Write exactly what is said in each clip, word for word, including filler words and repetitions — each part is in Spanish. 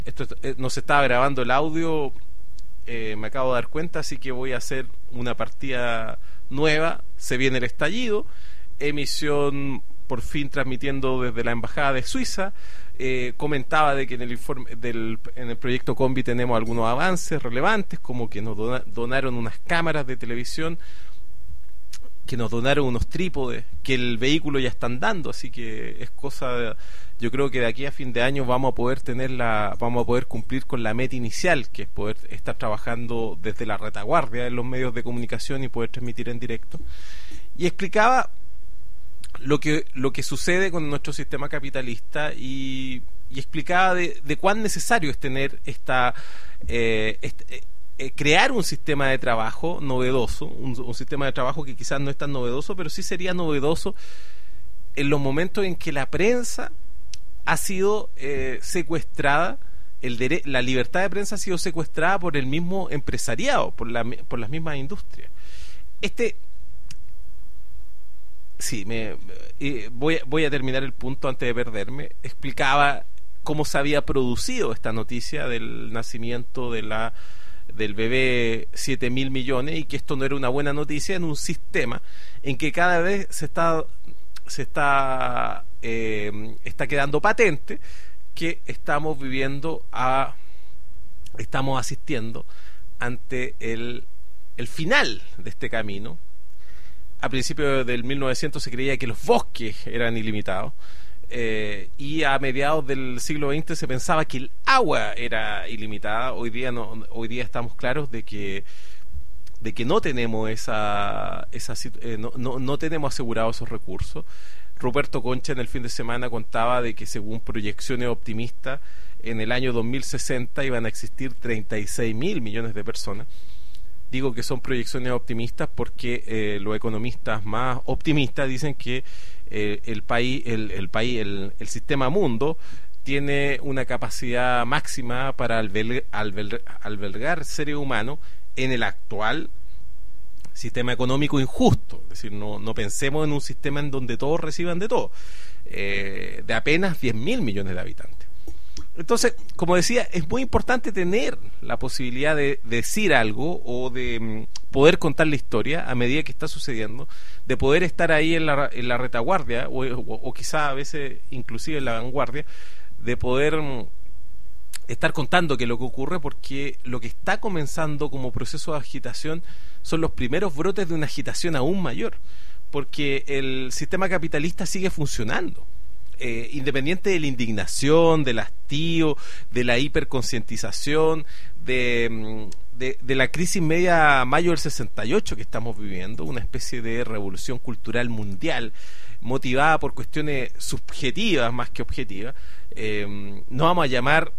Esto eh, no se estaba grabando el audio, eh, me acabo de dar cuenta, así que voy a hacer una partida nueva. Se viene el estallido, emisión por fin transmitiendo desde la embajada de Suiza. Eh, comentaba de que en el informe del en el proyecto Combi tenemos algunos avances relevantes, como que nos dona, donaron unas cámaras de televisión, que nos donaron unos trípodes, que el vehículo ya está andando, así que es cosa de, yo creo que de aquí a fin de año vamos a poder tener la, vamos a poder cumplir con la meta inicial, que es poder estar trabajando desde la retaguardia en los medios de comunicación y poder transmitir en directo. Y explicaba lo que lo que sucede con nuestro sistema capitalista y, y explicaba de, de cuán necesario es tener esta eh, este, eh, crear un sistema de trabajo novedoso, un, un sistema de trabajo que quizás no es tan novedoso, pero sí sería novedoso en los momentos en que la prensa ha sido eh, secuestrada, el dere- la libertad de prensa ha sido secuestrada por el mismo empresariado, por la, por las mismas industrias. Este Sí, me, eh, voy, voy a terminar el punto antes de perderme. Explicaba cómo se había producido esta noticia del nacimiento de la del bebé siete mil millones y que esto no era una buena noticia en un sistema en que cada vez se está se está eh, está quedando patente que estamos viviendo a estamos asistiendo ante el el final de este camino. A principios del mil novecientos se creía que los bosques eran ilimitados, eh, y a mediados del siglo veinte se pensaba que el agua era ilimitada. Hoy día no, hoy día estamos claros de que de que no tenemos esa, esa eh, no, no, no tenemos asegurados esos recursos. Ruperto Concha en el fin de semana contaba de que según proyecciones optimistas en el año dos mil sesenta iban a existir treinta y seis mil millones de personas. Digo que son proyecciones optimistas porque eh, los economistas más optimistas dicen que eh, el país, el, el país, el, el sistema mundo tiene una capacidad máxima para albergar, albergar, albergar seres humanos en el actual sistema económico injusto. Es decir, no, no pensemos en un sistema en donde todos reciban de todo, eh, de apenas diez mil millones de habitantes. Entonces, como decía, es muy importante tener la posibilidad de, de decir algo o de um, poder contar la historia a medida que está sucediendo, de poder estar ahí en la, en la retaguardia o, o, o quizá a veces inclusive en la vanguardia, de poder um, estar contando qué es lo que ocurre, porque lo que está comenzando como proceso de agitación son los primeros brotes de una agitación aún mayor, porque el sistema capitalista sigue funcionando. Eh, independiente de la indignación, del hastío, de la hiperconcientización, de, de, de la crisis media mayo del sesenta y ocho que estamos viviendo, una especie de revolución cultural mundial motivada por cuestiones subjetivas más que objetivas. Eh, no vamos a llamar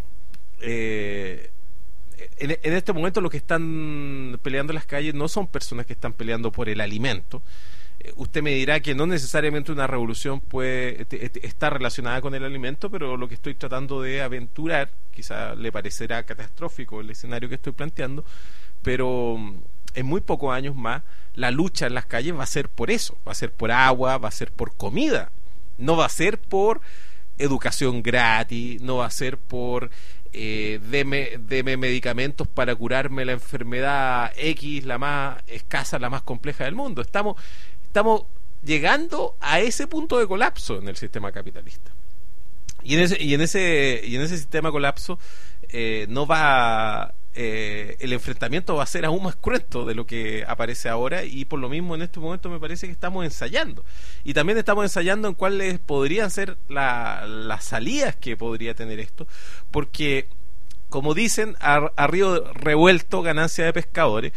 eh, en, en este momento los que están peleando en las calles no son personas que están peleando por el alimento. Usted me dirá que no necesariamente una revolución puede estar relacionada con el alimento, pero lo que estoy tratando de aventurar, quizá le parecerá catastrófico el escenario que estoy planteando, pero en muy pocos años más la lucha en las calles va a ser por eso, va a ser por agua, va a ser por comida, no va a ser por educación gratis, no va a ser por eh, deme, deme medicamentos para curarme la enfermedad X, la más escasa, la más compleja del mundo. Estamos Estamos llegando a ese punto de colapso en el sistema capitalista. Y en ese, y en ese, y en ese sistema de colapso eh, no va eh, el enfrentamiento va a ser aún más cruento de lo que aparece ahora, y por lo mismo en este momento me parece que estamos ensayando. Y también estamos ensayando en cuáles podrían ser la, las salidas que podría tener esto, porque como dicen, a, a río revuelto ganancia de pescadores,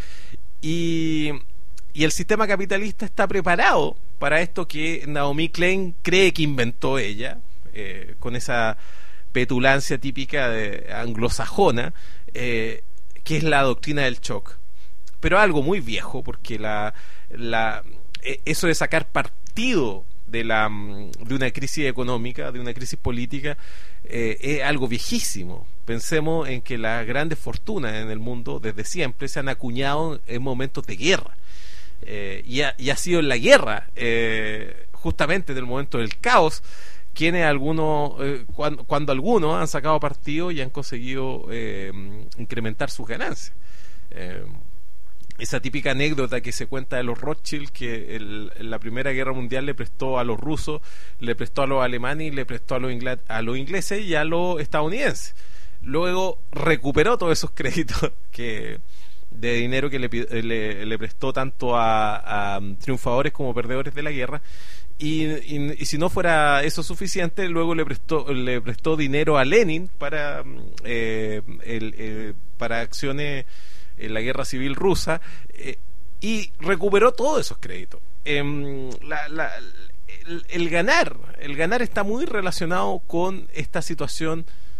y Y el sistema capitalista está preparado para esto que Naomi Klein cree que inventó ella, eh, con esa petulancia típica de anglosajona, eh, que es la doctrina del shock. Pero algo muy viejo, porque la, la eh, eso de sacar partido de la de una crisis económica, de una crisis política, eh, es algo viejísimo. Pensemos en que las grandes fortunas en el mundo desde siempre se han acuñado en momentos de guerra. Eh, y, ha, y ha sido en la guerra, eh, justamente en el momento del caos, quienes algunos, eh, cuando, cuando algunos han sacado partido y han conseguido eh, incrementar sus ganancias. Eh, esa típica anécdota que se cuenta de los Rothschild, que el, en la Primera Guerra Mundial le prestó a los rusos, le prestó a los alemanes, le prestó a los, ingl- a los ingleses y a los estadounidenses. Luego recuperó todos esos créditos que de dinero que le, le, le prestó tanto a, a triunfadores como perdedores de la guerra. Y, y, y si no fuera eso suficiente, luego le prestó le prestó dinero a Lenin para eh, el, eh, para acciones en la guerra civil rusa, eh, y recuperó todos esos créditos. Eh, la, la, el, el ganar el ganar está muy relacionado con esta situación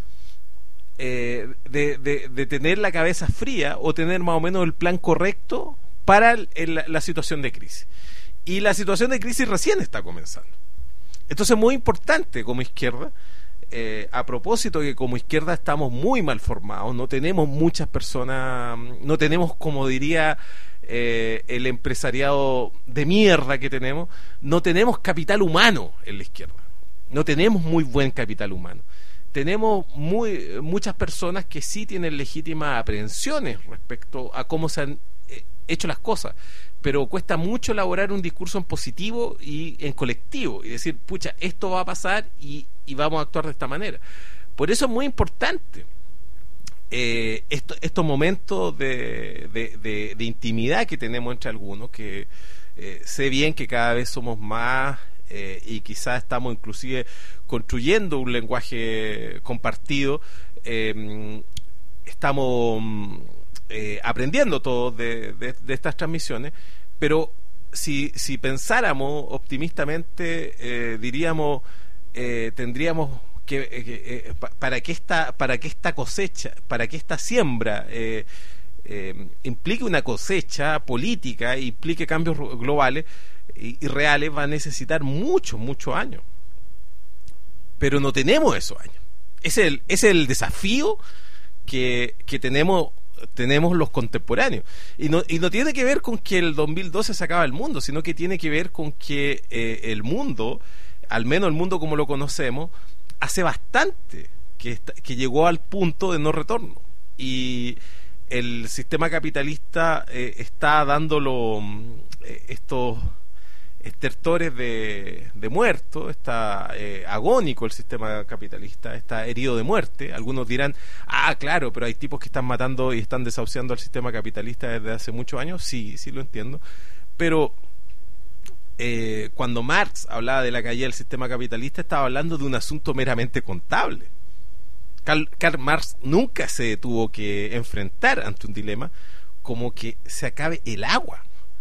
eh, de, de, de tener la cabeza fría o tener más o menos el plan correcto para el, el, la situación de crisis. Y la situación de crisis recién está comenzando. Entonces es muy importante como izquierda, eh, a propósito que como izquierda estamos muy mal formados, no tenemos muchas personas, no tenemos, como diría eh, el empresariado de mierda que tenemos, no tenemos capital humano en la izquierda, no tenemos muy buen capital humano. Tenemos muy, muchas personas que sí tienen legítimas aprehensiones respecto a cómo se han eh, hecho las cosas, pero cuesta mucho elaborar un discurso en positivo y en colectivo y decir, pucha, esto va a pasar y, y vamos a actuar de esta manera. Por eso es muy importante eh, esto, estos momentos de, de, de, de intimidad que tenemos entre algunos, que eh, sé bien que cada vez somos más eh, y quizás estamos inclusive construyendo un lenguaje compartido. Eh, estamos eh, aprendiendo todos de, de, de estas transmisiones, pero si, si pensáramos optimistamente, eh, diríamos, eh, tendríamos que, eh, eh, para que esta, para que esta cosecha, para que esta siembra eh, eh, implique una cosecha política, implique cambios globales y, y reales, va a necesitar muchos, muchos años. Pero no tenemos esos años. Ese es el, ese es el desafío que, que tenemos tenemos los contemporáneos, y no, y no tiene que ver con que el dos mil doce se acaba el mundo, sino que tiene que ver con que eh, el mundo, al menos el mundo como lo conocemos, hace bastante que, está, que llegó al punto de no retorno, y el sistema capitalista eh, está dándolo eh, estos estertores de, de muertos, está eh, agónico el sistema capitalista, está herido de muerte. Algunos dirán, ah, claro, pero hay tipos que están matando y están desahuciando al sistema capitalista desde hace muchos años. Sí, sí lo entiendo, pero eh, cuando Marx hablaba de la caída del sistema capitalista, estaba hablando de un asunto meramente contable. Karl, Karl Marx nunca se tuvo que enfrentar ante un dilema como que se acabe el agua.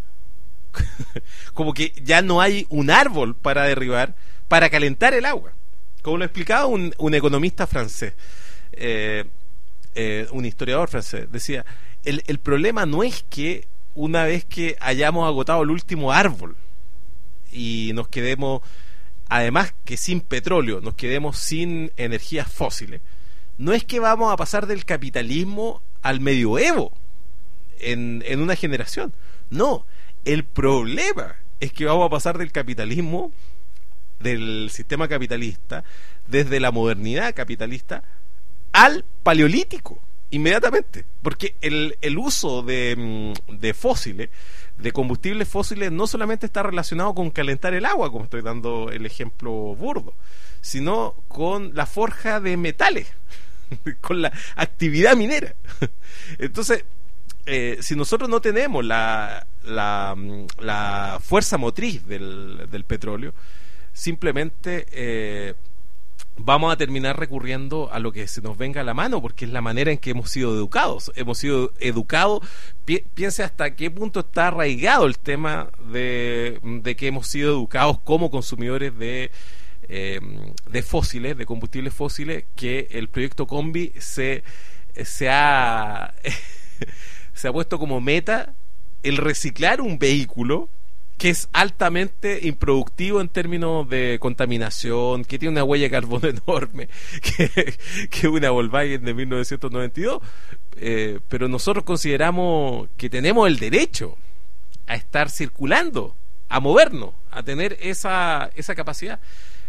Como que ya no hay un árbol para derribar para calentar el agua, como lo explicaba un, un economista francés, eh, eh, un historiador francés. Decía, el, el problema no es que una vez que hayamos agotado el último árbol y nos quedemos, además que sin petróleo, nos quedemos sin energías fósiles, no es que vamos a pasar del capitalismo al medioevo en, en una generación. No, el problema es que vamos a pasar del capitalismo, del sistema capitalista, desde la modernidad capitalista al paleolítico, inmediatamente. Porque el, el uso de, de fósiles, de combustibles fósiles, no solamente está relacionado con calentar el agua, como estoy dando el ejemplo burdo, sino con la forja de metales, con la actividad minera. Entonces, Eh, si nosotros no tenemos la, la, la fuerza motriz del, del petróleo, simplemente eh, vamos a terminar recurriendo a lo que se nos venga a la mano, porque es la manera en que hemos sido educados. Hemos sido educados, pi piense hasta qué punto está arraigado el tema de, de que hemos sido educados como consumidores de, eh, de fósiles, de combustibles fósiles, que el proyecto Combi se, se ha... se ha puesto como meta el reciclar un vehículo que es altamente improductivo en términos de contaminación, que tiene una huella de carbono enorme, que, que una Volkswagen de mil novecientos noventa y dos, eh, pero nosotros consideramos que tenemos el derecho a estar circulando, a movernos, a tener esa, esa capacidad.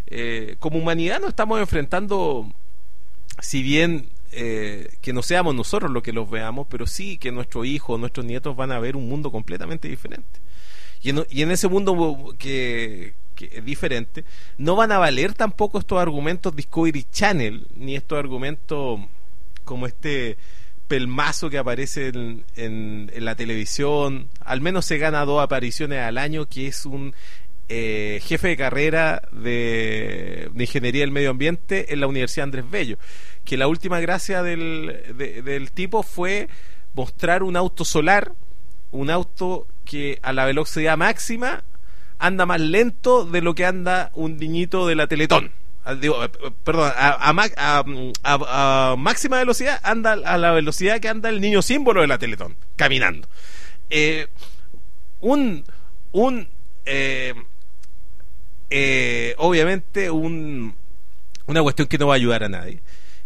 eh, como humanidad nos estamos enfrentando, si bien eh, que no seamos nosotros los que los veamos, pero sí que nuestros hijos, nuestros nietos van a ver un mundo completamente diferente. Y en, y en ese mundo que, que es diferente, no van a valer tampoco estos argumentos Discovery Channel, ni estos argumentos como este pelmazo que aparece en, en, en la televisión. Al menos se gana dos apariciones al año, que es un eh, jefe de carrera de, de Ingeniería del Medio Ambiente en la Universidad Andrés Bello, que la última gracia del, de, del tipo fue mostrar un auto solar, un auto que a la velocidad máxima anda más lento de lo que anda un niñito de la Teletón. Digo, perdón, a, a, a, a, a máxima velocidad anda a la velocidad que anda el niño símbolo de la Teletón, caminando. Eh, un, un, eh, eh, obviamente un, una cuestión que no va a ayudar a nadie.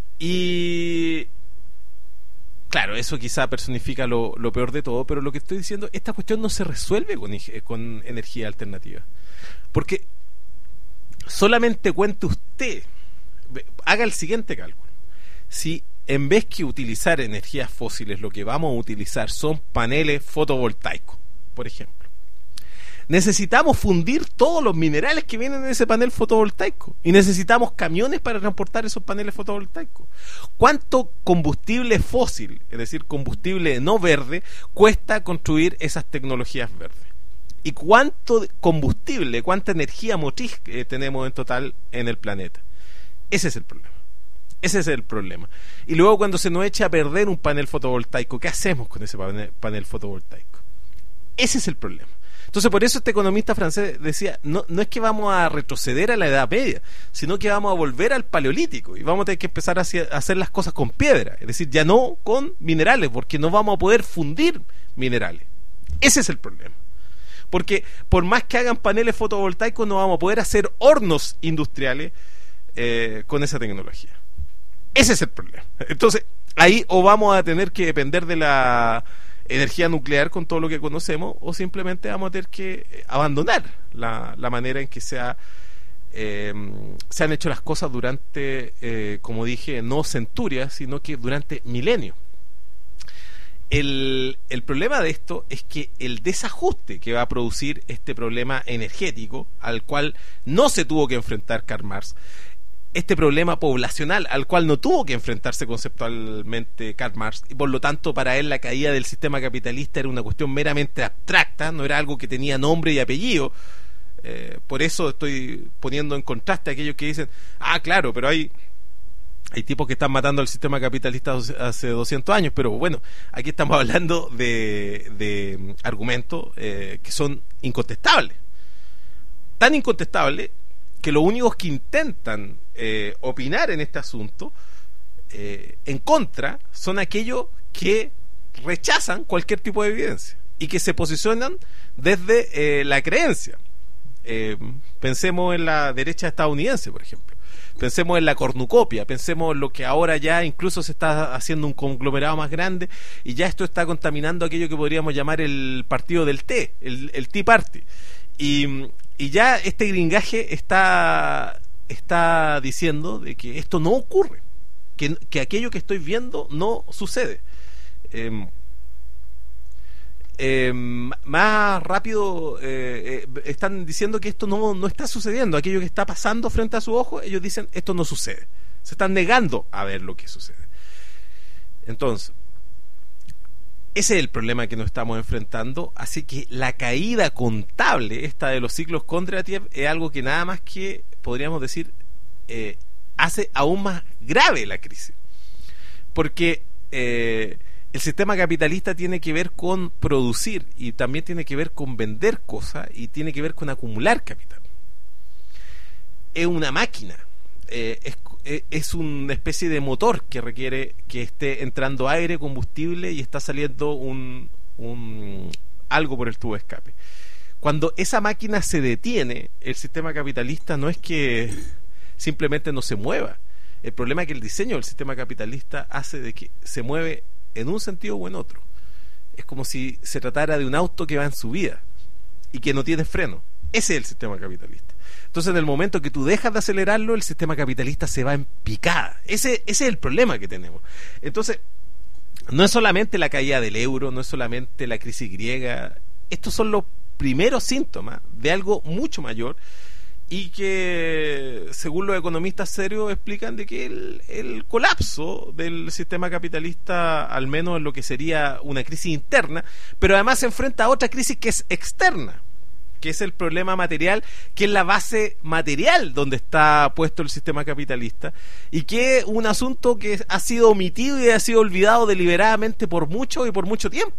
Y claro, eso quizá personifica lo, lo peor de todo, pero lo que estoy diciendo, esta cuestión no se resuelve con, con energía alternativa. Porque solamente cuente usted, haga el siguiente cálculo. Si en vez que utilizar energías fósiles, lo que vamos a utilizar son paneles fotovoltaicos, por ejemplo, necesitamos fundir todos los minerales que vienen en ese panel fotovoltaico y necesitamos camiones para transportar esos paneles fotovoltaicos. ¿Cuánto combustible fósil, es decir, combustible no verde, cuesta construir esas tecnologías verdes? ¿Y cuánto combustible, cuánta energía motriz eh, tenemos en total en el planeta? Ese es el problema. Ese es el problema. Y luego, cuando se nos echa a perder un panel fotovoltaico, ¿qué hacemos con ese panel, panel fotovoltaico? Ese es el problema. Entonces, por eso este economista francés decía, no, no es que vamos a retroceder a la Edad Media, sino que vamos a volver al Paleolítico y vamos a tener que empezar a hacer las cosas con piedra, es decir, ya no con minerales, porque no vamos a poder fundir minerales. Ese es el problema. Porque por más que hagan paneles fotovoltaicos, no vamos a poder hacer hornos industriales eh, con esa tecnología. Ese es el problema. Entonces, ahí o vamos a tener que depender de la energía nuclear con todo lo que conocemos, o simplemente vamos a tener que abandonar la, la manera en que se, ha, eh, se han hecho las cosas durante, eh, como dije, no centurias, sino que durante milenios. El, el problema de esto es que el desajuste que va a producir este problema energético, al cual no se tuvo que enfrentar Karl Marx, este problema poblacional al cual no tuvo que enfrentarse conceptualmente Karl Marx, y por lo tanto para él la caída del sistema capitalista era una cuestión meramente abstracta, no era algo que tenía nombre y apellido. Eh, por eso estoy poniendo en contraste a aquellos que dicen, ah, claro, pero hay hay tipos que están matando al sistema capitalista hace doscientos años, pero bueno, aquí estamos hablando de, de argumentos eh, que son incontestables, tan incontestables que los únicos que intentan eh, opinar en este asunto eh, en contra son aquellos que rechazan cualquier tipo de evidencia y que se posicionan desde eh, la creencia. Eh, pensemos en la derecha estadounidense, por ejemplo. Pensemos en la cornucopia, pensemos en lo que ahora ya incluso se está haciendo un conglomerado más grande y ya esto está contaminando aquello que podríamos llamar el partido del té, el, el Tea Party. Y, y ya este gringaje está, está diciendo de que esto no ocurre, que, que aquello que estoy viendo no sucede. Eh, Eh, más rápido eh, eh, están diciendo que esto no, no está sucediendo, aquello que está pasando frente a sus ojos, ellos dicen esto no sucede, se están negando a ver lo que sucede. Entonces, ese es el problema que nos estamos enfrentando, así que la caída contable esta de los ciclos Kondratiev es algo que nada más que podríamos decir eh, hace aún más grave la crisis, porque eh, el sistema capitalista tiene que ver con producir y también tiene que ver con vender cosas y tiene que ver con acumular capital. Es una máquina, eh, es, es una especie de motor que requiere que esté entrando aire, combustible y está saliendo un, un algo por el tubo de escape. Cuando esa máquina se detiene, el sistema capitalista no es que simplemente no se mueva. El problema es que el diseño del sistema capitalista hace de que se mueve en un sentido o en otro. Es como si se tratara de un auto que va en subida y que no tiene freno. Ese es el sistema capitalista. Entonces, en el momento que tú dejas de acelerarlo, el sistema capitalista se va en picada. Ese, ese es el problema que tenemos. Entonces, no es solamente la caída del euro, no es solamente la crisis griega. Estos son los primeros síntomas de algo mucho mayor, y que, según los economistas serios, explican de que el, el colapso del sistema capitalista, al menos en lo que sería una crisis interna, pero además se enfrenta a otra crisis que es externa, que es el problema material, que es la base material donde está puesto el sistema capitalista, y que es un asunto que ha sido omitido y ha sido olvidado deliberadamente por mucho y por mucho tiempo.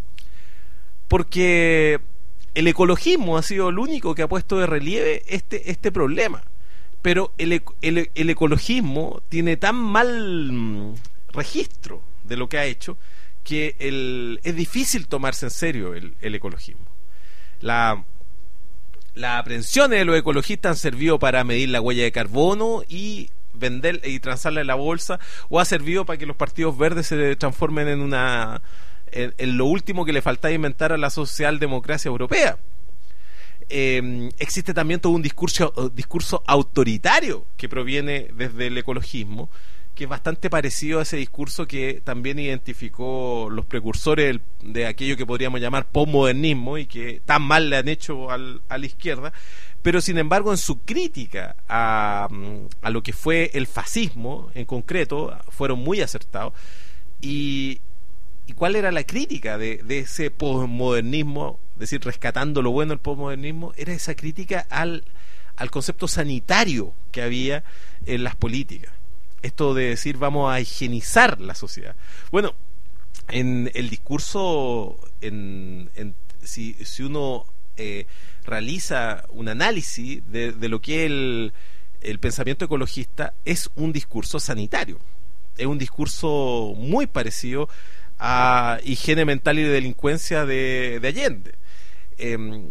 Porque el ecologismo ha sido el único que ha puesto de relieve este, este problema. Pero el, el, el ecologismo tiene tan mal registro de lo que ha hecho que el, es difícil tomarse en serio el, el ecologismo. La, las aprehensiones de los ecologistas han servido para medir la huella de carbono y vender y transarla en la bolsa, o ha servido para que los partidos verdes se transformen en una... En, en lo último que le faltaba inventar a la socialdemocracia europea. Eh, existe también todo un discurso, discurso autoritario que proviene desde el ecologismo, que es bastante parecido a ese discurso que también identificó los precursores de aquello que podríamos llamar posmodernismo, y que tan mal le han hecho al, a la izquierda. Pero sin embargo, en su crítica a, a lo que fue el fascismo en concreto, fueron muy acertados. Y ¿Y cuál era la crítica de, de ese posmodernismo? Es decir, rescatando lo bueno del posmodernismo, era esa crítica al, al concepto sanitario que había en las políticas. Esto de decir, vamos a higienizar la sociedad. Bueno, en el discurso, en, en, si, si uno eh, realiza un análisis de, de lo que es el, el pensamiento ecologista, es un discurso sanitario. Es un discurso muy parecido a higiene mental y de delincuencia de, de Allende. Eh,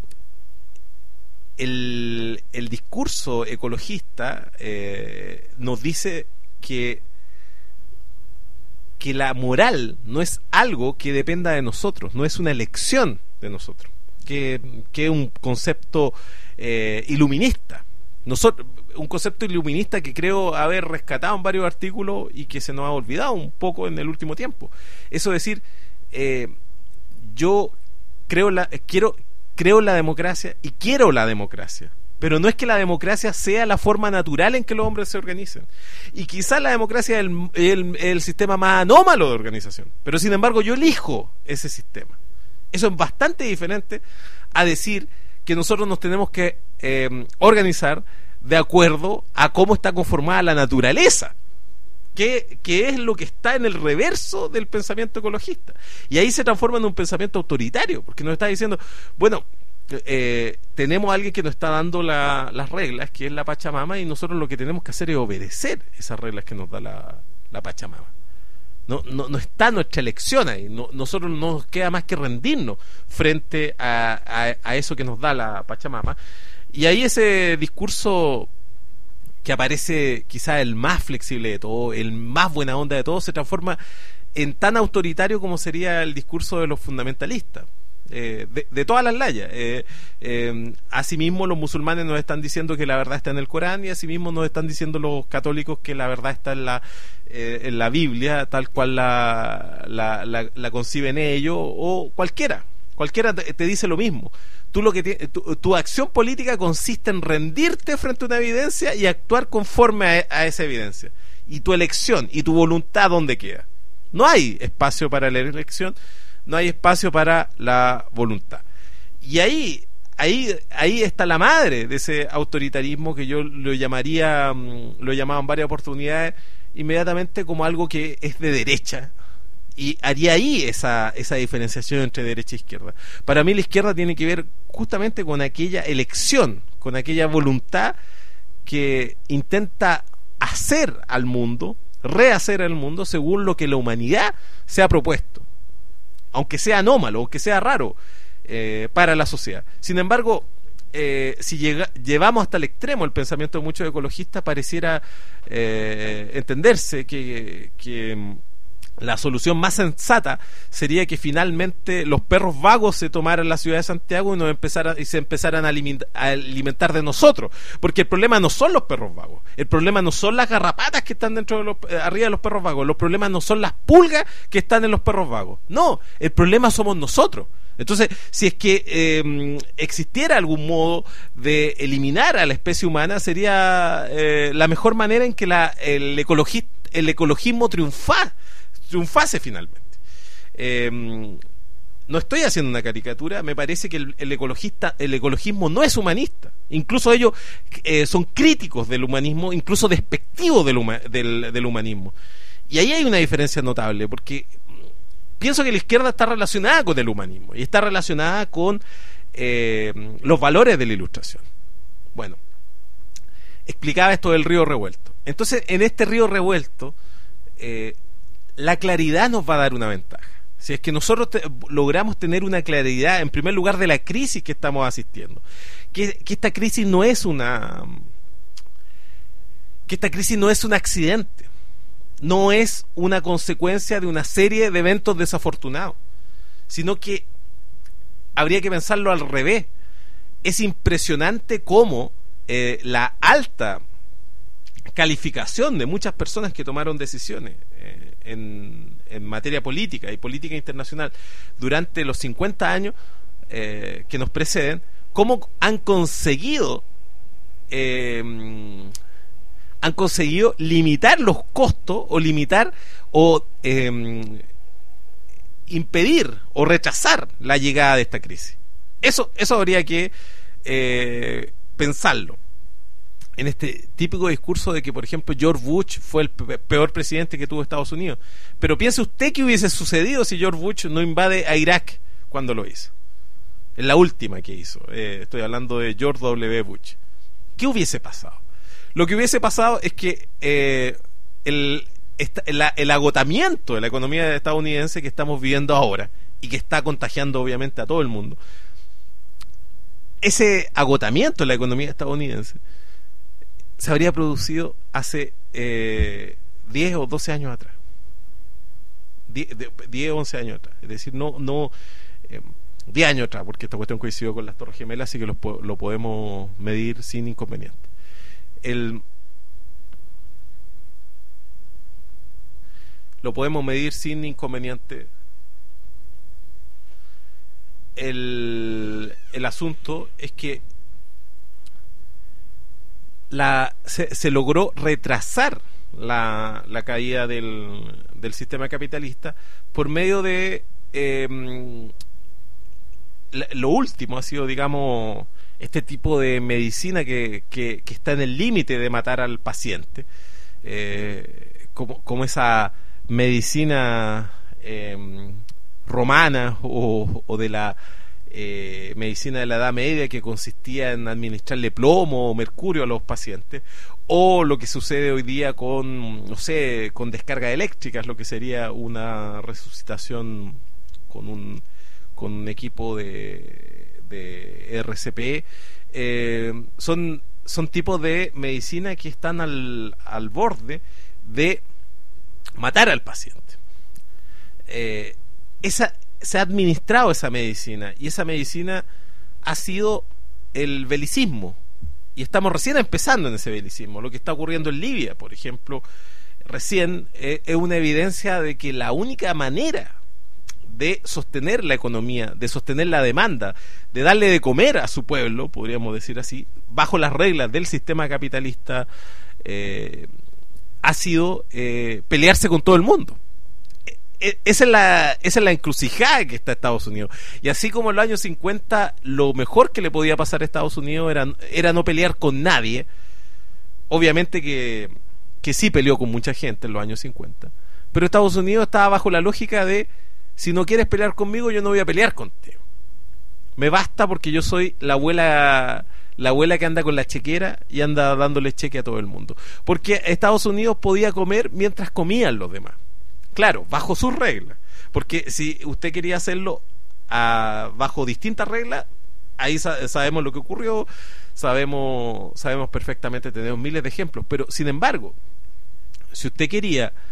el, el discurso ecologista eh, nos dice que, que la moral no es algo que dependa de nosotros, no es una elección de nosotros, que, que es un concepto eh, iluminista. Nosotros, un concepto iluminista que creo haber rescatado en varios artículos y que se nos ha olvidado un poco en el último tiempo. Eso es decir, eh, yo creo la, quiero, creo en la democracia y quiero la democracia, pero no es que la democracia sea la forma natural en que los hombres se organizan. Y quizás la democracia es el, el, el sistema más anómalo de organización, pero sin embargo yo elijo ese sistema. Eso es bastante diferente a decir que nosotros nos tenemos que eh, organizar de acuerdo a cómo está conformada la naturaleza, que, que es lo que está en el reverso del pensamiento ecologista. Y ahí se transforma en un pensamiento autoritario, porque nos está diciendo, bueno, eh, tenemos a alguien que nos está dando la, las reglas, que es la Pachamama, y nosotros lo que tenemos que hacer es obedecer esas reglas que nos da la, la Pachamama. No, no, no está nuestra elección ahí. No, nosotros no nos queda más que rendirnos frente a, a, a eso que nos da la Pachamama. Y ahí ese discurso que aparece quizás el más flexible de todo, el más buena onda de todo, se transforma en tan autoritario como sería el discurso de los fundamentalistas. Eh, de, de todas las layas. Eh, eh, asimismo, los musulmanes nos están diciendo que la verdad está en el Corán, y asimismo nos están diciendo los católicos que la verdad está en la, eh, en la Biblia, tal cual la, la, la, la conciben ellos, o cualquiera. Cualquiera te, te dice lo mismo. Tú lo que te, tu, tu acción política consiste en rendirte frente a una evidencia y actuar conforme a, a esa evidencia. Y tu elección y tu voluntad, ¿dónde queda? No hay espacio para la elección, no hay espacio para la voluntad. Y ahí, ahí, ahí está la madre de ese autoritarismo que yo lo llamaría, lo he llamado en varias oportunidades, inmediatamente como algo que es de derecha. Y haría ahí esa, esa diferenciación entre derecha e izquierda. Para mí la izquierda tiene que ver justamente con aquella elección, con aquella voluntad que intenta hacer al mundo, rehacer al mundo según lo que la humanidad se ha propuesto, aunque sea anómalo, aunque sea raro eh, para la sociedad. Sin embargo, eh, si llega, llevamos hasta el extremo el pensamiento de muchos ecologistas, pareciera eh, entenderse que, que la solución más sensata sería que finalmente los perros vagos se tomaran la ciudad de Santiago y nos empezaran, y se empezaran a alimentar, a alimentar de nosotros, porque el problema no son los perros vagos, el problema no son las garrapatas que están dentro de los, eh, arriba de los perros vagos, los problemas no son las pulgas que están en los perros vagos, no, el problema somos nosotros. Entonces, si es que eh, existiera algún modo de eliminar a la especie humana, sería eh, la mejor manera en que la, el, ecologi, el ecologismo triunfa, triunfase finalmente. Eh, no estoy haciendo una caricatura, me parece que el, el ecologista, el ecologismo no es humanista. Incluso ellos eh, son críticos del humanismo, incluso despectivos del, huma, del, del humanismo. Y ahí hay una diferencia notable, porque pienso que la izquierda está relacionada con el humanismo y está relacionada con eh, los valores de la Ilustración. Bueno, explicaba esto del río revuelto. Entonces, en este río revuelto, eh, la claridad nos va a dar una ventaja. Si es que nosotros te, logramos tener una claridad, en primer lugar, de la crisis que estamos asistiendo, que, que esta crisis no es una, que esta crisis no es un accidente. No es una consecuencia de una serie de eventos desafortunados, sino que habría que pensarlo al revés. Es impresionante cómo eh, la alta calificación de muchas personas que tomaron decisiones eh, en, en materia política y política internacional durante los cincuenta años eh, que nos preceden, cómo han conseguido eh, han conseguido limitar los costos o limitar o eh, impedir o rechazar la llegada de esta crisis. Eso, eso habría que eh, pensarlo en este típico discurso de que, por ejemplo, George Bush fue el peor presidente que tuvo Estados Unidos. Pero piense usted qué hubiese sucedido si George Bush no invade a Irak cuando lo hizo. Es la última que hizo. Eh, estoy hablando de George W. Bush. ¿Qué hubiese pasado? Lo que hubiese pasado es que eh, el, el, el agotamiento de la economía estadounidense que estamos viviendo ahora y que está contagiando obviamente a todo el mundo, ese agotamiento de la economía estadounidense se habría producido hace eh, diez o doce años atrás, diez o once años atrás, es decir, no, no eh, diez años atrás, porque esta cuestión coincidió con las Torres Gemelas, así que lo, lo podemos medir sin inconveniente. El, lo podemos medir sin inconveniente. El, el asunto es que la, se, se logró retrasar la, la caída del, del sistema capitalista por medio de eh, la, lo último ha sido, digamos, este tipo de medicina que, que, que está en el límite de matar al paciente, eh, como, como esa medicina eh, romana o, o de la eh, medicina de la Edad Media, que consistía en administrarle plomo o mercurio a los pacientes, o lo que sucede hoy día con, no sé, con descargas eléctricas, lo que sería una resucitación con un, con un equipo de, de R C P. Eh, son, son tipos de medicina que están al, al borde de matar al paciente. Eh, esa se ha administrado esa medicina, y esa medicina ha sido el belicismo, y estamos recién empezando en ese belicismo. Lo que está ocurriendo en Libia, por ejemplo, recién eh, es una evidencia de que la única manera de sostener la economía, de sostener la demanda, de darle de comer a su pueblo, podríamos decir así, bajo las reglas del sistema capitalista, eh, ha sido eh, pelearse con todo el mundo. Esa es, la, esa es la encrucijada que está Estados Unidos. Y así como en los años cincuenta lo mejor que le podía pasar a Estados Unidos era, era no pelear con nadie, obviamente que, que sí peleó con mucha gente en los años cincuenta, pero Estados Unidos estaba bajo la lógica de: si no quieres pelear conmigo, yo no voy a pelear contigo. Me basta porque yo soy la abuela, la abuela que anda con la chequera y anda dándole cheque a todo el mundo. Porque Estados Unidos podía comer mientras comían los demás. Claro, bajo sus reglas, porque si usted quería hacerlo a, bajo distintas reglas, ahí sa- sabemos lo que ocurrió, sabemos sabemos perfectamente, tenemos miles de ejemplos. Pero sin embargo, si usted quería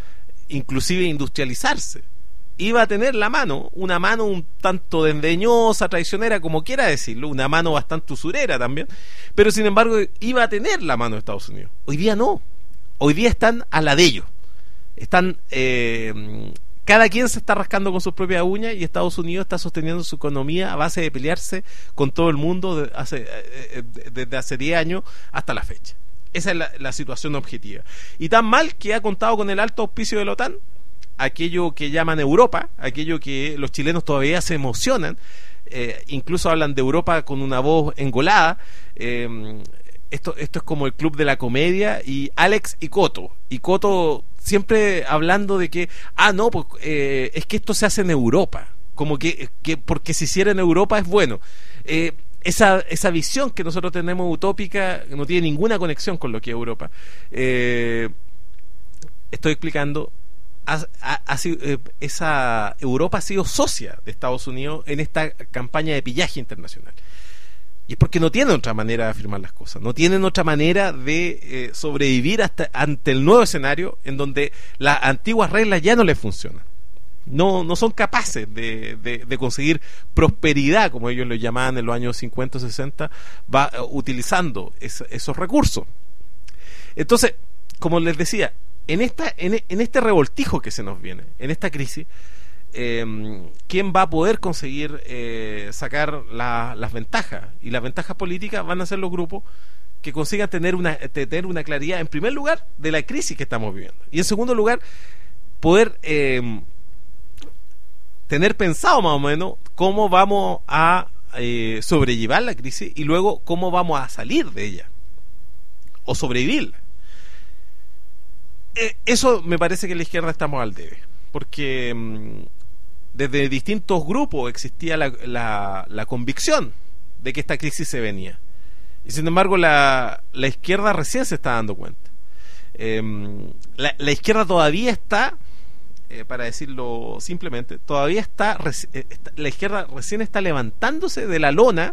inclusive industrializarse. Iba a tener la mano, una mano un tanto desdeñosa, traicionera, como quiera decirlo, una mano bastante usurera también, pero sin embargo iba a tener la mano de Estados Unidos. Hoy día no, hoy día están a la de ellos, están, eh, cada quien se está rascando con sus propias uñas y Estados Unidos está sosteniendo su economía a base de pelearse con todo el mundo desde hace, eh, desde hace diez años hasta la fecha. Esa es la, la situación objetiva. Y tan mal que ha contado con el alto auspicio de la OTAN, aquello que llaman Europa, aquello que los chilenos todavía se emocionan, eh, incluso hablan de Europa con una voz engolada. eh, esto, esto es como el club de la comedia, y Alex y Coto, y Coto siempre hablando de que, ah no, pues eh, es que esto se hace en Europa, como que, que porque se hiciera en Europa es bueno. eh, esa, esa visión que nosotros tenemos utópica no tiene ninguna conexión con lo que es Europa. eh, estoy explicando. Ha, ha, ha sido, eh, esa Europa ha sido socia de Estados Unidos en esta campaña de pillaje internacional, y es porque no tienen otra manera de afirmar las cosas, no tienen otra manera de eh, sobrevivir hasta ante el nuevo escenario en donde las antiguas reglas ya no les funcionan. No, no son capaces de, de, de conseguir prosperidad, como ellos lo llamaban en los años cincuenta o sesenta, va, uh, utilizando es, esos recursos. Entonces, como les decía, En esta en, en este revoltijo que se nos viene, en esta crisis, eh, ¿quién va a poder conseguir eh, sacar la, las ventajas? Y las ventajas políticas van a ser los grupos que consigan tener una, tener una claridad, en primer lugar, de la crisis que estamos viviendo, y en segundo lugar, poder eh, tener pensado más o menos cómo vamos a eh, sobrellevar la crisis, y luego cómo vamos a salir de ella o sobrevivirla. Eso me parece que en la izquierda estamos al debe, porque mmm, desde distintos grupos existía la, la, la convicción de que esta crisis se venía, y sin embargo la, la izquierda recién se está dando cuenta. eh, la, la izquierda todavía está, eh, para decirlo simplemente, todavía está, está la izquierda recién está levantándose de la lona.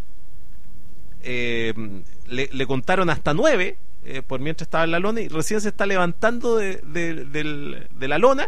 eh, le, le contaron hasta nueve Eh, por mientras estaba en la lona, y recién se está levantando de, de, de, de la lona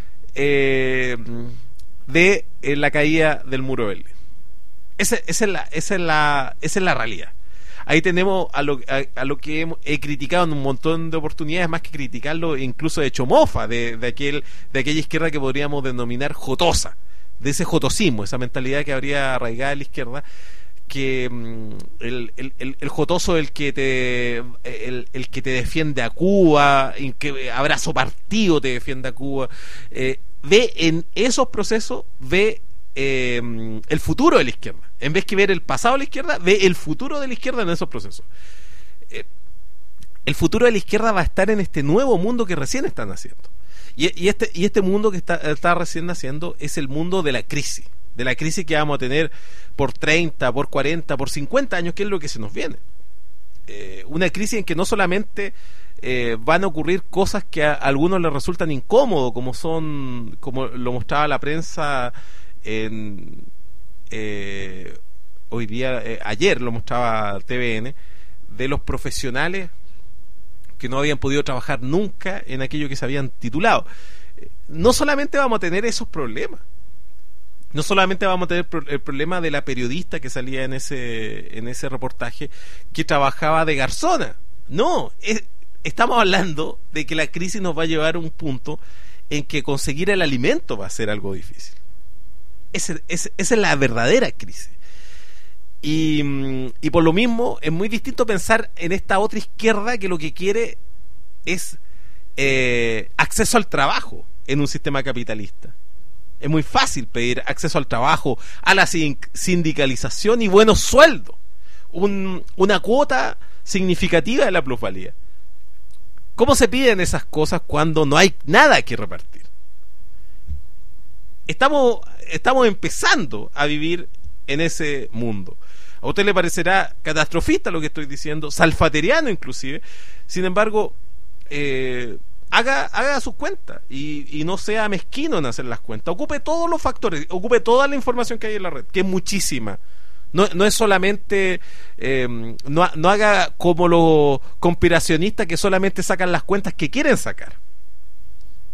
eh, de eh, la caída del muro de Berlín. Esa, esa, es la, esa, es la, esa es la realidad. Ahí tenemos a lo, a, a lo que he, he criticado en un montón de oportunidades, más que criticarlo, incluso he hecho mofa de, de, aquel, de aquella izquierda que podríamos denominar jotosa, de ese jotosismo, esa mentalidad que habría arraigada en la izquierda, que el, el, el, el jotoso, el que te el, el que te defiende a Cuba, en que abrazo partido te defiende a Cuba, eh, ve en esos procesos, ve eh, el futuro de la izquierda, en vez que ver el pasado de la izquierda, ve el futuro de la izquierda en esos procesos. eh, el futuro de la izquierda va a estar en este nuevo mundo que recién están haciendo, y, y este y este mundo que está, está recién naciendo es el mundo de la crisis, de la crisis que vamos a tener por treinta, por cuarenta, por cincuenta años, que es lo que se nos viene. Eh, una crisis en que no solamente eh, van a ocurrir cosas que a algunos les resultan incómodos, como son, como lo mostraba la prensa en, eh, hoy día, eh, ayer lo mostraba T V N, de los profesionales que no habían podido trabajar nunca en aquello que se habían titulado. Eh, no solamente vamos a tener esos problemas, no solamente vamos a tener el problema de la periodista que salía en ese en ese reportaje, que trabajaba de garzona. No, es, estamos hablando de que la crisis nos va a llevar a un punto en que conseguir el alimento va a ser algo difícil. Ese, ese, esa es la verdadera crisis. Y, y por lo mismo es muy distinto pensar en esta otra izquierda que lo que quiere es eh, acceso al trabajo en un sistema capitalista. Es muy fácil pedir acceso al trabajo, a la sindicalización y buenos sueldos, un, una cuota significativa de la plusvalía. ¿Cómo se piden esas cosas cuando no hay nada que repartir? Estamos, estamos empezando a vivir en ese mundo. A usted le parecerá catastrofista lo que estoy diciendo, salfateriano inclusive. Sin embargo, eh, haga, haga sus cuentas y, y no sea mezquino en hacer las cuentas. Ocupe todos los factores, ocupe toda la información que hay en la red, que es muchísima. No, no es solamente eh, no, no haga como los conspiracionistas que solamente sacan las cuentas que quieren sacar,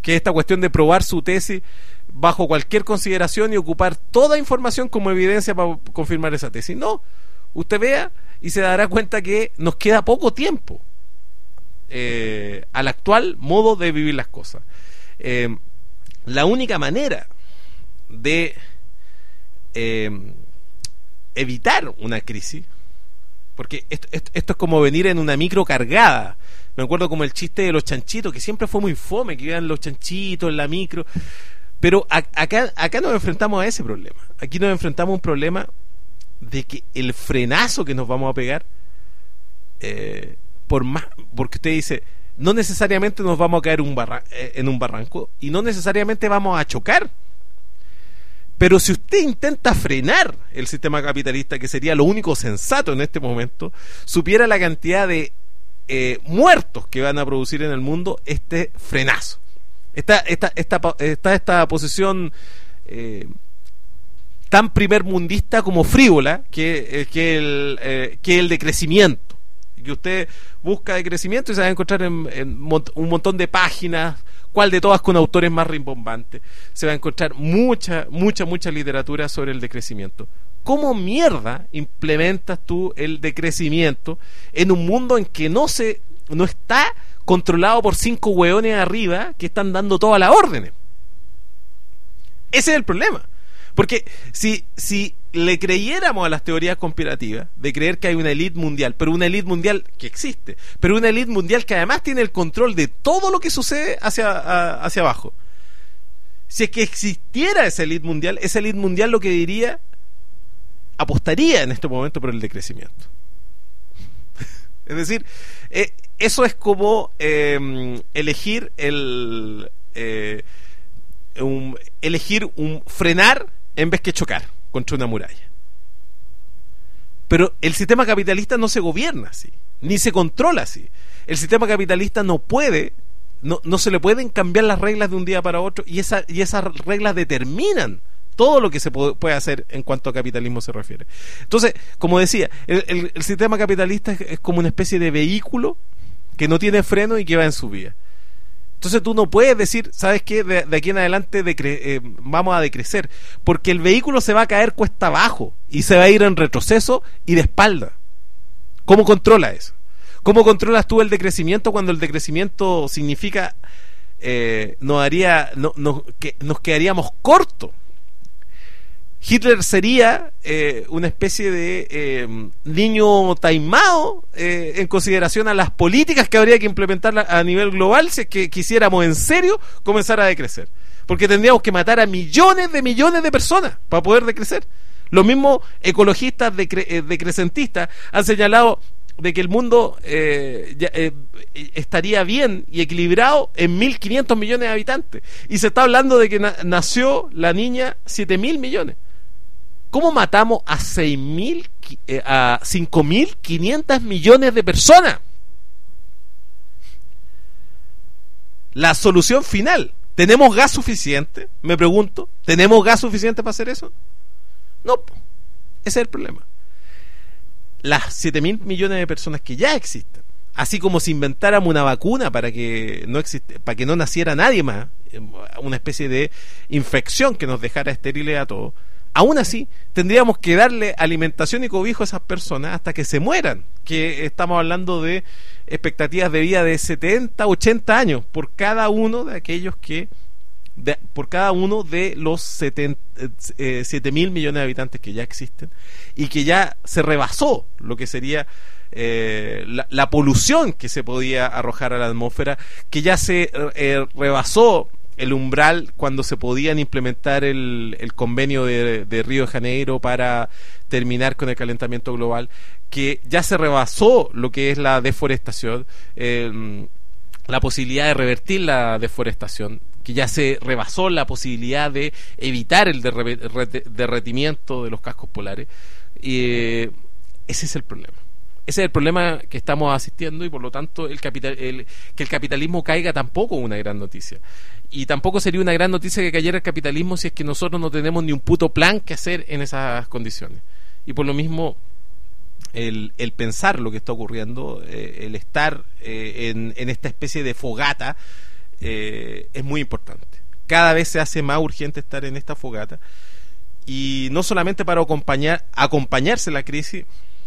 que es esta cuestión de probar su tesis bajo cualquier consideración y ocupar toda información como evidencia para confirmar esa tesis. No, usted vea y se dará cuenta que nos queda poco tiempo eh, al actual modo de vivir las cosas. Eh, la única manera de eh, evitar una crisis, porque esto, esto, esto es como venir en una micro cargada. Me acuerdo como el chiste de los chanchitos, que siempre fue muy fome, que iban los chanchitos en la micro. Pero a, acá, acá nos enfrentamos a ese problema. Aquí nos enfrentamos a un problema de que el frenazo que nos vamos a pegar, eh, por más, porque usted dice, no necesariamente nos vamos a caer un barra, eh, en un barranco, y no necesariamente vamos a chocar. Pero si usted intenta frenar el sistema capitalista, que sería lo único sensato en este momento, supiera la cantidad de eh, muertos que van a producir en el mundo este frenazo. Está esta, esta, esta, esta posición eh, tan primermundista como frívola que, eh, que, el, eh, que el decrecimiento. Que usted busca decrecimiento y se va a encontrar en, en mont- un montón de páginas, cuál de todas con autores más rimbombantes. Se va a encontrar mucha, mucha, mucha literatura sobre el decrecimiento. ¿Cómo mierda implementas tú el decrecimiento en un mundo en que no se no está controlado por cinco hueones arriba que están dando todas las órdenes? Ese es el problema. Porque si, si le creyéramos a las teorías conspirativas de creer que hay una élite mundial, pero una élite mundial que existe, pero una élite mundial que además tiene el control de todo lo que sucede hacia, a, hacia abajo. Si es que existiera esa élite mundial, esa élite mundial lo que diría, apostaría en este momento por el decrecimiento. Es decir, eh, eso es como eh, elegir el eh, un, elegir un frenar en vez que chocar contra una muralla. Pero el sistema capitalista no se gobierna así, ni se controla así. El sistema capitalista no puede, no, no se le pueden cambiar las reglas de un día para otro, y, esa, y esas reglas determinan todo lo que se puede hacer en cuanto a capitalismo se refiere. Entonces, como decía, el, el, el sistema capitalista es, es como una especie de vehículo que no tiene freno y que va en su vía. Entonces tú no puedes decir, ¿sabes qué? De, de aquí en adelante decre- eh, vamos a decrecer, porque el vehículo se va a caer cuesta abajo y se va a ir en retroceso y de espalda. ¿Cómo controla eso? ¿Cómo controlas tú el decrecimiento cuando el decrecimiento significa eh, nos haría, no, no, que nos quedaríamos cortos? Hitler sería eh, una especie de eh, niño taimado eh, en consideración a las políticas que habría que implementar a nivel global si es que quisiéramos en serio comenzar a decrecer, porque tendríamos que matar a millones de millones de personas para poder decrecer. Los mismos ecologistas decre- eh, decrecentistas han señalado de que el mundo eh, ya, eh, estaría bien y equilibrado en mil quinientos millones de habitantes, y se está hablando de que na- nació la niña siete mil millones. ¿Cómo matamos a seis mil, eh, a cinco mil quinientos millones de personas? La solución final, ¿tenemos gas suficiente? Me pregunto, ¿tenemos gas suficiente para hacer eso? No, ese es el problema. Las siete mil millones de personas que ya existen, así como si inventáramos una vacuna para que no existe, para que no naciera nadie más, una especie de infección que nos dejara estériles a todos, aún así tendríamos que darle alimentación y cobijo a esas personas hasta que se mueran, que estamos hablando de expectativas de vida de setenta, ochenta años por cada uno de aquellos que de, por cada uno de los siete mil millones de habitantes que ya existen y que ya se rebasó lo que sería eh, la, la polución que se podía arrojar a la atmósfera, que ya se eh, rebasó el umbral cuando se podían implementar el, el convenio de, de Río de Janeiro para terminar con el calentamiento global, que ya se rebasó lo que es la deforestación, eh, la posibilidad de revertir la deforestación, que ya se rebasó la posibilidad de evitar el derre- derretimiento de los cascos polares. Y eh, ese es el problema. Ese es el problema que estamos asistiendo, y por lo tanto el capital, el, que el capitalismo caiga tampoco es una gran noticia. Y tampoco sería una gran noticia que cayera el capitalismo si es que nosotros no tenemos ni un puto plan que hacer en esas condiciones. Y por lo mismo, el, el pensar lo que está ocurriendo, eh, el estar eh, en, en esta especie de fogata, eh, es muy importante. Cada vez se hace más urgente estar en esta fogata, y no solamente para acompañar, acompañarse la crisis,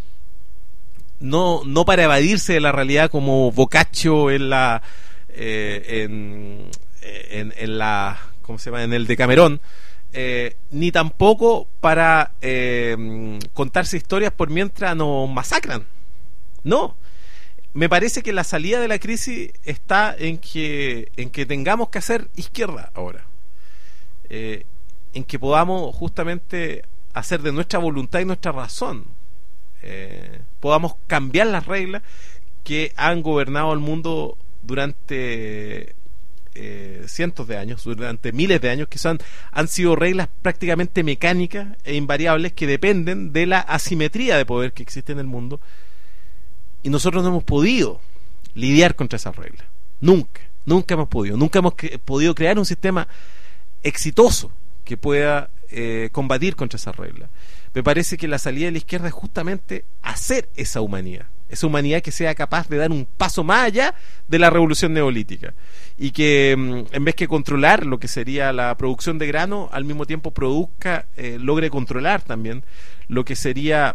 no, no para evadirse de la realidad como Boccaccio en la eh, en, en, en la ¿cómo se llama? En el Decamerón, eh, ni tampoco para eh, contarse historias por mientras nos masacran. No, me parece que la salida de la crisis está en que en que tengamos que hacer izquierda ahora, eh, en que podamos justamente hacer de nuestra voluntad y nuestra razón, eh, podamos cambiar las reglas que han gobernado el mundo durante eh, cientos de años, durante miles de años, que son, han sido reglas prácticamente mecánicas e invariables que dependen de la asimetría de poder que existe en el mundo, y nosotros no hemos podido lidiar contra esas reglas. Nunca, nunca hemos podido, nunca hemos cre- podido crear un sistema exitoso que pueda eh, combatir contra esas reglas. Me parece que la salida de la izquierda es justamente hacer esa humanidad, esa humanidad que sea capaz de dar un paso más allá de la revolución neolítica, y que en vez que controlar lo que sería la producción de grano, al mismo tiempo produzca, eh, logre controlar también lo que sería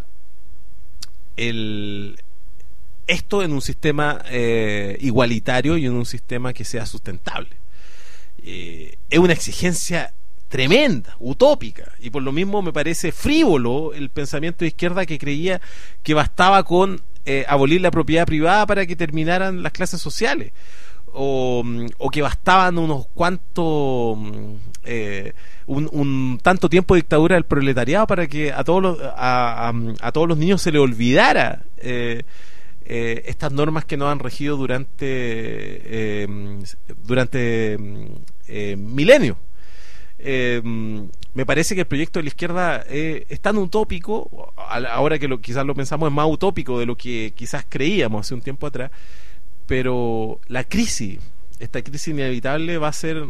el esto en un sistema eh, igualitario y en un sistema que sea sustentable. Eh, es una exigencia tremenda, utópica, y por lo mismo me parece frívolo el pensamiento de izquierda que creía que bastaba con eh, abolir la propiedad privada para que terminaran las clases sociales, o, o que bastaban unos cuantos eh, un, un tanto tiempo de dictadura del proletariado para que a todos los, a, a, a todos los niños se les olvidara eh, eh, estas normas que nos han regido durante eh, durante eh, milenios. Eh, me parece que el proyecto de la izquierda eh, es tan utópico, ahora que lo, quizás lo pensamos, es más utópico de lo que quizás creíamos hace un tiempo atrás, pero la crisis, esta crisis inevitable va a ser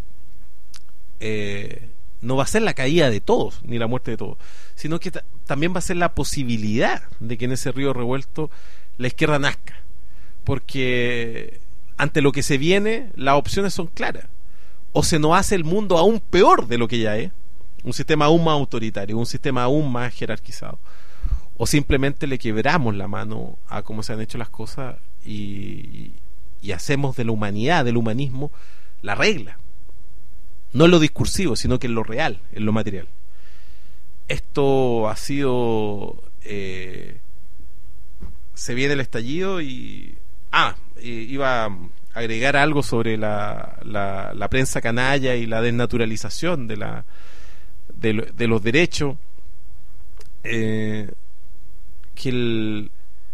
eh, no va a ser la caída de todos, ni la muerte de todos, sino que t- también va a ser la posibilidad de que en ese río revuelto la izquierda nazca, porque ante lo que se viene las opciones son claras: o se nos hace el mundo aún peor de lo que ya es, un sistema aún más autoritario, un sistema aún más jerarquizado, o simplemente le quebramos la mano a cómo se han hecho las cosas y, y hacemos de la humanidad, del humanismo, la regla, no en lo discursivo, sino que en lo real, en lo material. Esto ha sido eh, se viene el estallido y ah, iba a agregar algo sobre la, la, la prensa canalla y la desnaturalización de la de, de los derechos, eh, que el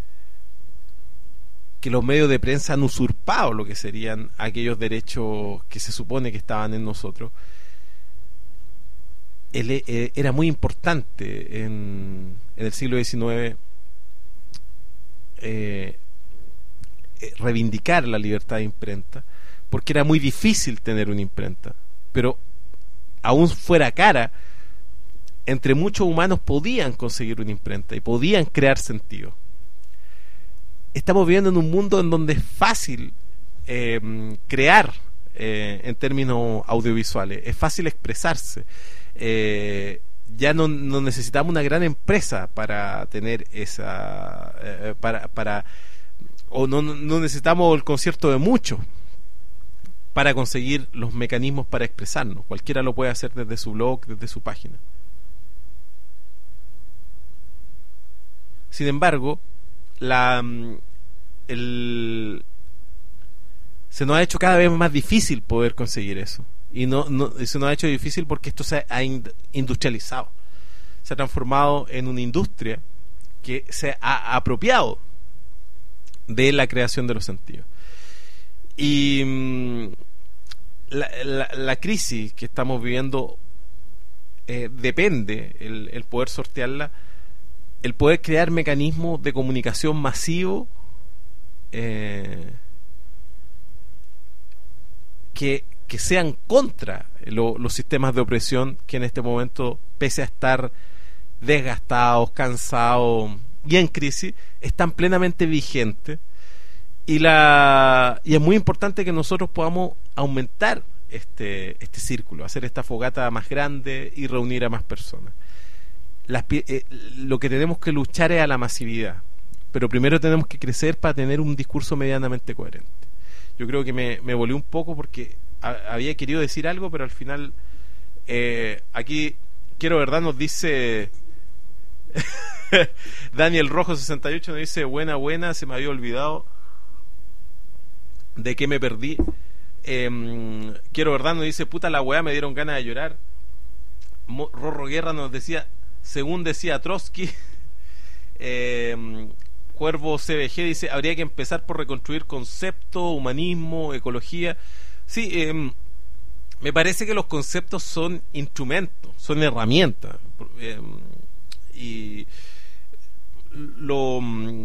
que los medios de prensa han usurpado lo que serían aquellos derechos que se supone que estaban en nosotros. El, eh, era muy importante en, en el siglo diecinueve eh, reivindicar la libertad de imprenta, porque era muy difícil tener una imprenta, pero aún fuera cara, entre muchos humanos podían conseguir una imprenta y podían crear sentido. Estamos viviendo en un mundo en donde es fácil eh, crear eh, en términos audiovisuales, es fácil expresarse. Eh, ya no, no necesitamos una gran empresa para tener esa eh, para, para o no, no necesitamos el concierto de muchos para conseguir los mecanismos para expresarnos. Cualquiera lo puede hacer desde su blog, desde su página. Sin embargo, la el se nos ha hecho cada vez más difícil poder conseguir eso, y no, no se nos ha hecho difícil porque esto se ha industrializado, se ha transformado en una industria que se ha apropiado de la creación de los sentidos. Y mmm, la, la, la crisis que estamos viviendo eh, depende el, el poder sortearla, el poder crear mecanismos de comunicación masivo eh, que, que sean contra lo, los sistemas de opresión que en este momento, pese a estar desgastados, cansados y en crisis, están plenamente vigentes. Y, la, y es muy importante que nosotros podamos aumentar este, este círculo, hacer esta fogata más grande y reunir a más personas. Las, eh, lo que tenemos que luchar es a la masividad, pero primero tenemos que crecer para tener un discurso medianamente coherente. Yo creo que me, me volé un poco porque a, había querido decir algo, pero al final eh, aquí quiero verdad nos dice Daniel Rojo sesenta y ocho, nos dice buena buena, se me había olvidado de que me perdí. eh, quiero verdad nos dice puta la weá, me dieron ganas de llorar. Mo, Rorro Guerra nos decía según decía Trotsky. eh, Cuervo C B G dice habría que empezar por reconstruir conceptos, humanismo, ecología. Sí, eh, me parece que los conceptos son instrumentos, son herramientas, eh, y lo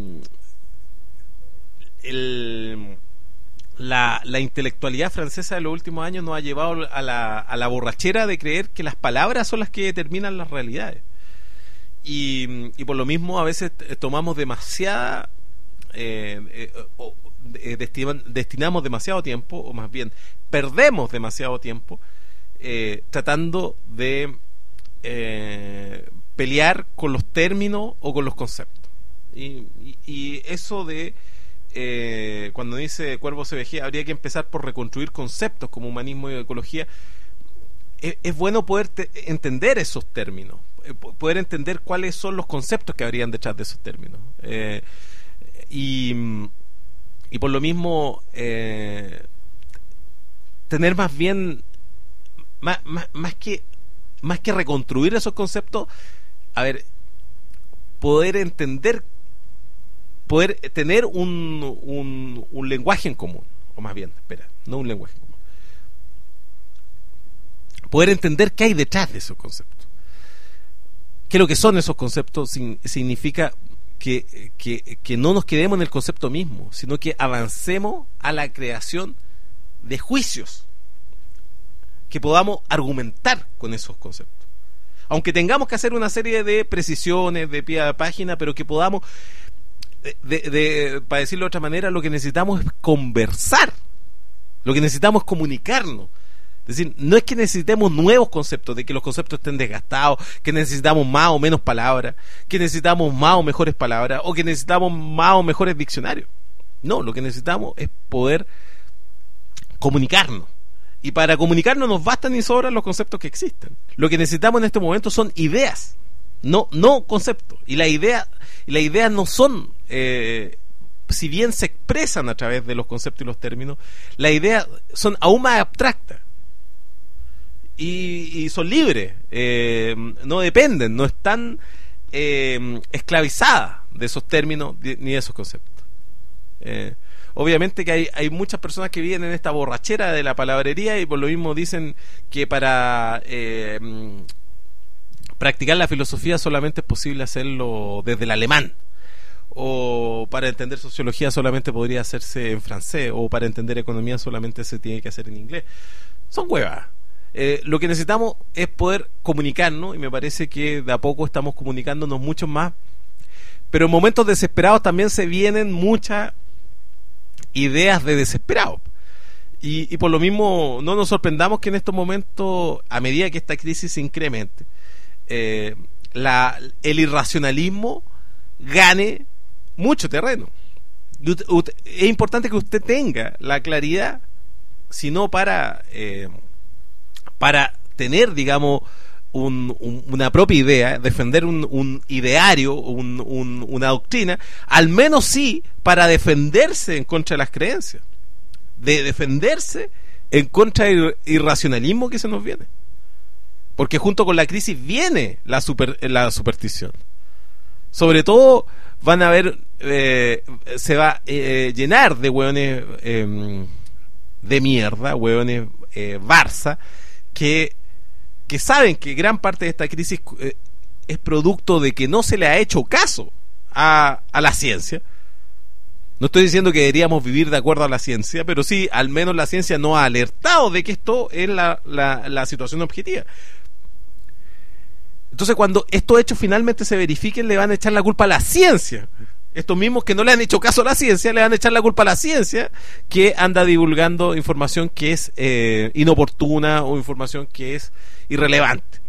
el, la, la intelectualidad francesa de los últimos años nos ha llevado a la, a la borrachera de creer que las palabras son las que determinan las realidades. Y, y por lo mismo a veces tomamos demasiada eh, eh, o, eh, destinan, destinamos demasiado tiempo, o más bien perdemos demasiado tiempo eh, tratando de eh, pelear con los términos o con los conceptos. Y, y, y eso de eh, cuando dice Cuervo C B G habría que empezar por reconstruir conceptos como humanismo y ecología, es, es bueno poder te, entender esos términos, poder entender cuáles son los conceptos que habrían detrás de esos términos, eh, y, y por lo mismo eh, tener más bien más, más, más que más que reconstruir esos conceptos, a ver, poder entender, poder tener un, un, un lenguaje en común, o más bien, espera, no un lenguaje en común, poder entender qué hay detrás de esos conceptos. ¿Qué es lo que son esos conceptos? Sin, significa que, que, que no nos quedemos en el concepto mismo, sino que avancemos a la creación de juicios, que podamos argumentar con esos conceptos. Aunque tengamos que hacer una serie de precisiones, de pie a página, pero que podamos, de, de, de, para decirlo de otra manera, lo que necesitamos es conversar, lo que necesitamos es comunicarnos. Es decir, no es que necesitemos nuevos conceptos, de que los conceptos estén desgastados, que necesitamos más o menos palabras, que necesitamos más o mejores palabras, o que necesitamos más o mejores diccionarios. No, lo que necesitamos es poder comunicarnos. Y para comunicarnos nos bastan y sobran los conceptos que existen. Lo que necesitamos en este momento son ideas, no, no conceptos. Y las ideas, y las ideas no son, eh, si bien se expresan a través de los conceptos y los términos, las ideas son aún más abstractas. Y, y son libres, eh, no dependen, no están eh, esclavizadas de esos términos ni de esos conceptos. Eh, obviamente que hay, hay muchas personas que viven en esta borrachera de la palabrería y por lo mismo dicen que para eh, practicar la filosofía solamente es posible hacerlo desde el alemán, o para entender sociología solamente podría hacerse en francés, o para entender economía solamente se tiene que hacer en inglés. Son huevas. Eh, lo que necesitamos es poder comunicarnos, y me parece que de a poco estamos comunicándonos mucho más, pero en momentos desesperados también se vienen muchas ideas de desesperados, y, y por lo mismo no nos sorprendamos que en estos momentos, a medida que esta crisis se incremente, eh, la, el irracionalismo gane mucho terreno. Es importante que usted tenga la claridad, si no para eh, para tener, digamos, un, un, una propia idea, defender un, un ideario, un, un, una doctrina, al menos sí para defenderse en contra de las creencias, de defenderse en contra del irracionalismo que se nos viene, porque junto con la crisis viene la, super, la superstición. Sobre todo van a haber, eh, se va a eh, llenar de hueones eh, de mierda, hueones eh, Barça, que, que saben que gran parte de esta crisis eh, es producto de que no se le ha hecho caso a, a la ciencia. No estoy diciendo que deberíamos vivir de acuerdo a la ciencia, pero sí, al menos la ciencia nos ha alertado de que esto es la, la, la situación objetiva. Entonces, cuando estos hechos finalmente se verifiquen, le van a echar la culpa a la ciencia. Estos mismos que no le han hecho caso a la ciencia, le van a echar la culpa a la ciencia, que anda divulgando información que es eh, inoportuna o información que es irrelevante.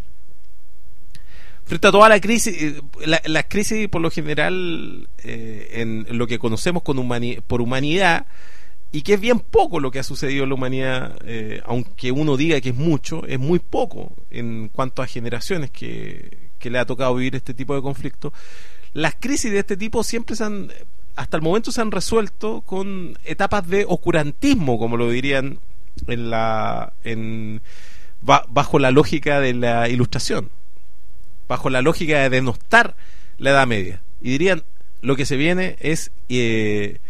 Frente a toda la crisis, la, la crisis por lo general eh, en, en lo que conocemos con humani- por humanidad, y que es bien poco lo que ha sucedido en la humanidad, eh, aunque uno diga que es mucho, es muy poco en cuanto a generaciones que, que le ha tocado vivir este tipo de conflictos. Las crisis de este tipo siempre se han, hasta el momento se han resuelto con etapas de oscurantismo, como lo dirían en la, en, bajo la lógica de la Ilustración, bajo la lógica de denostar la Edad Media, y dirían lo que se viene es eh,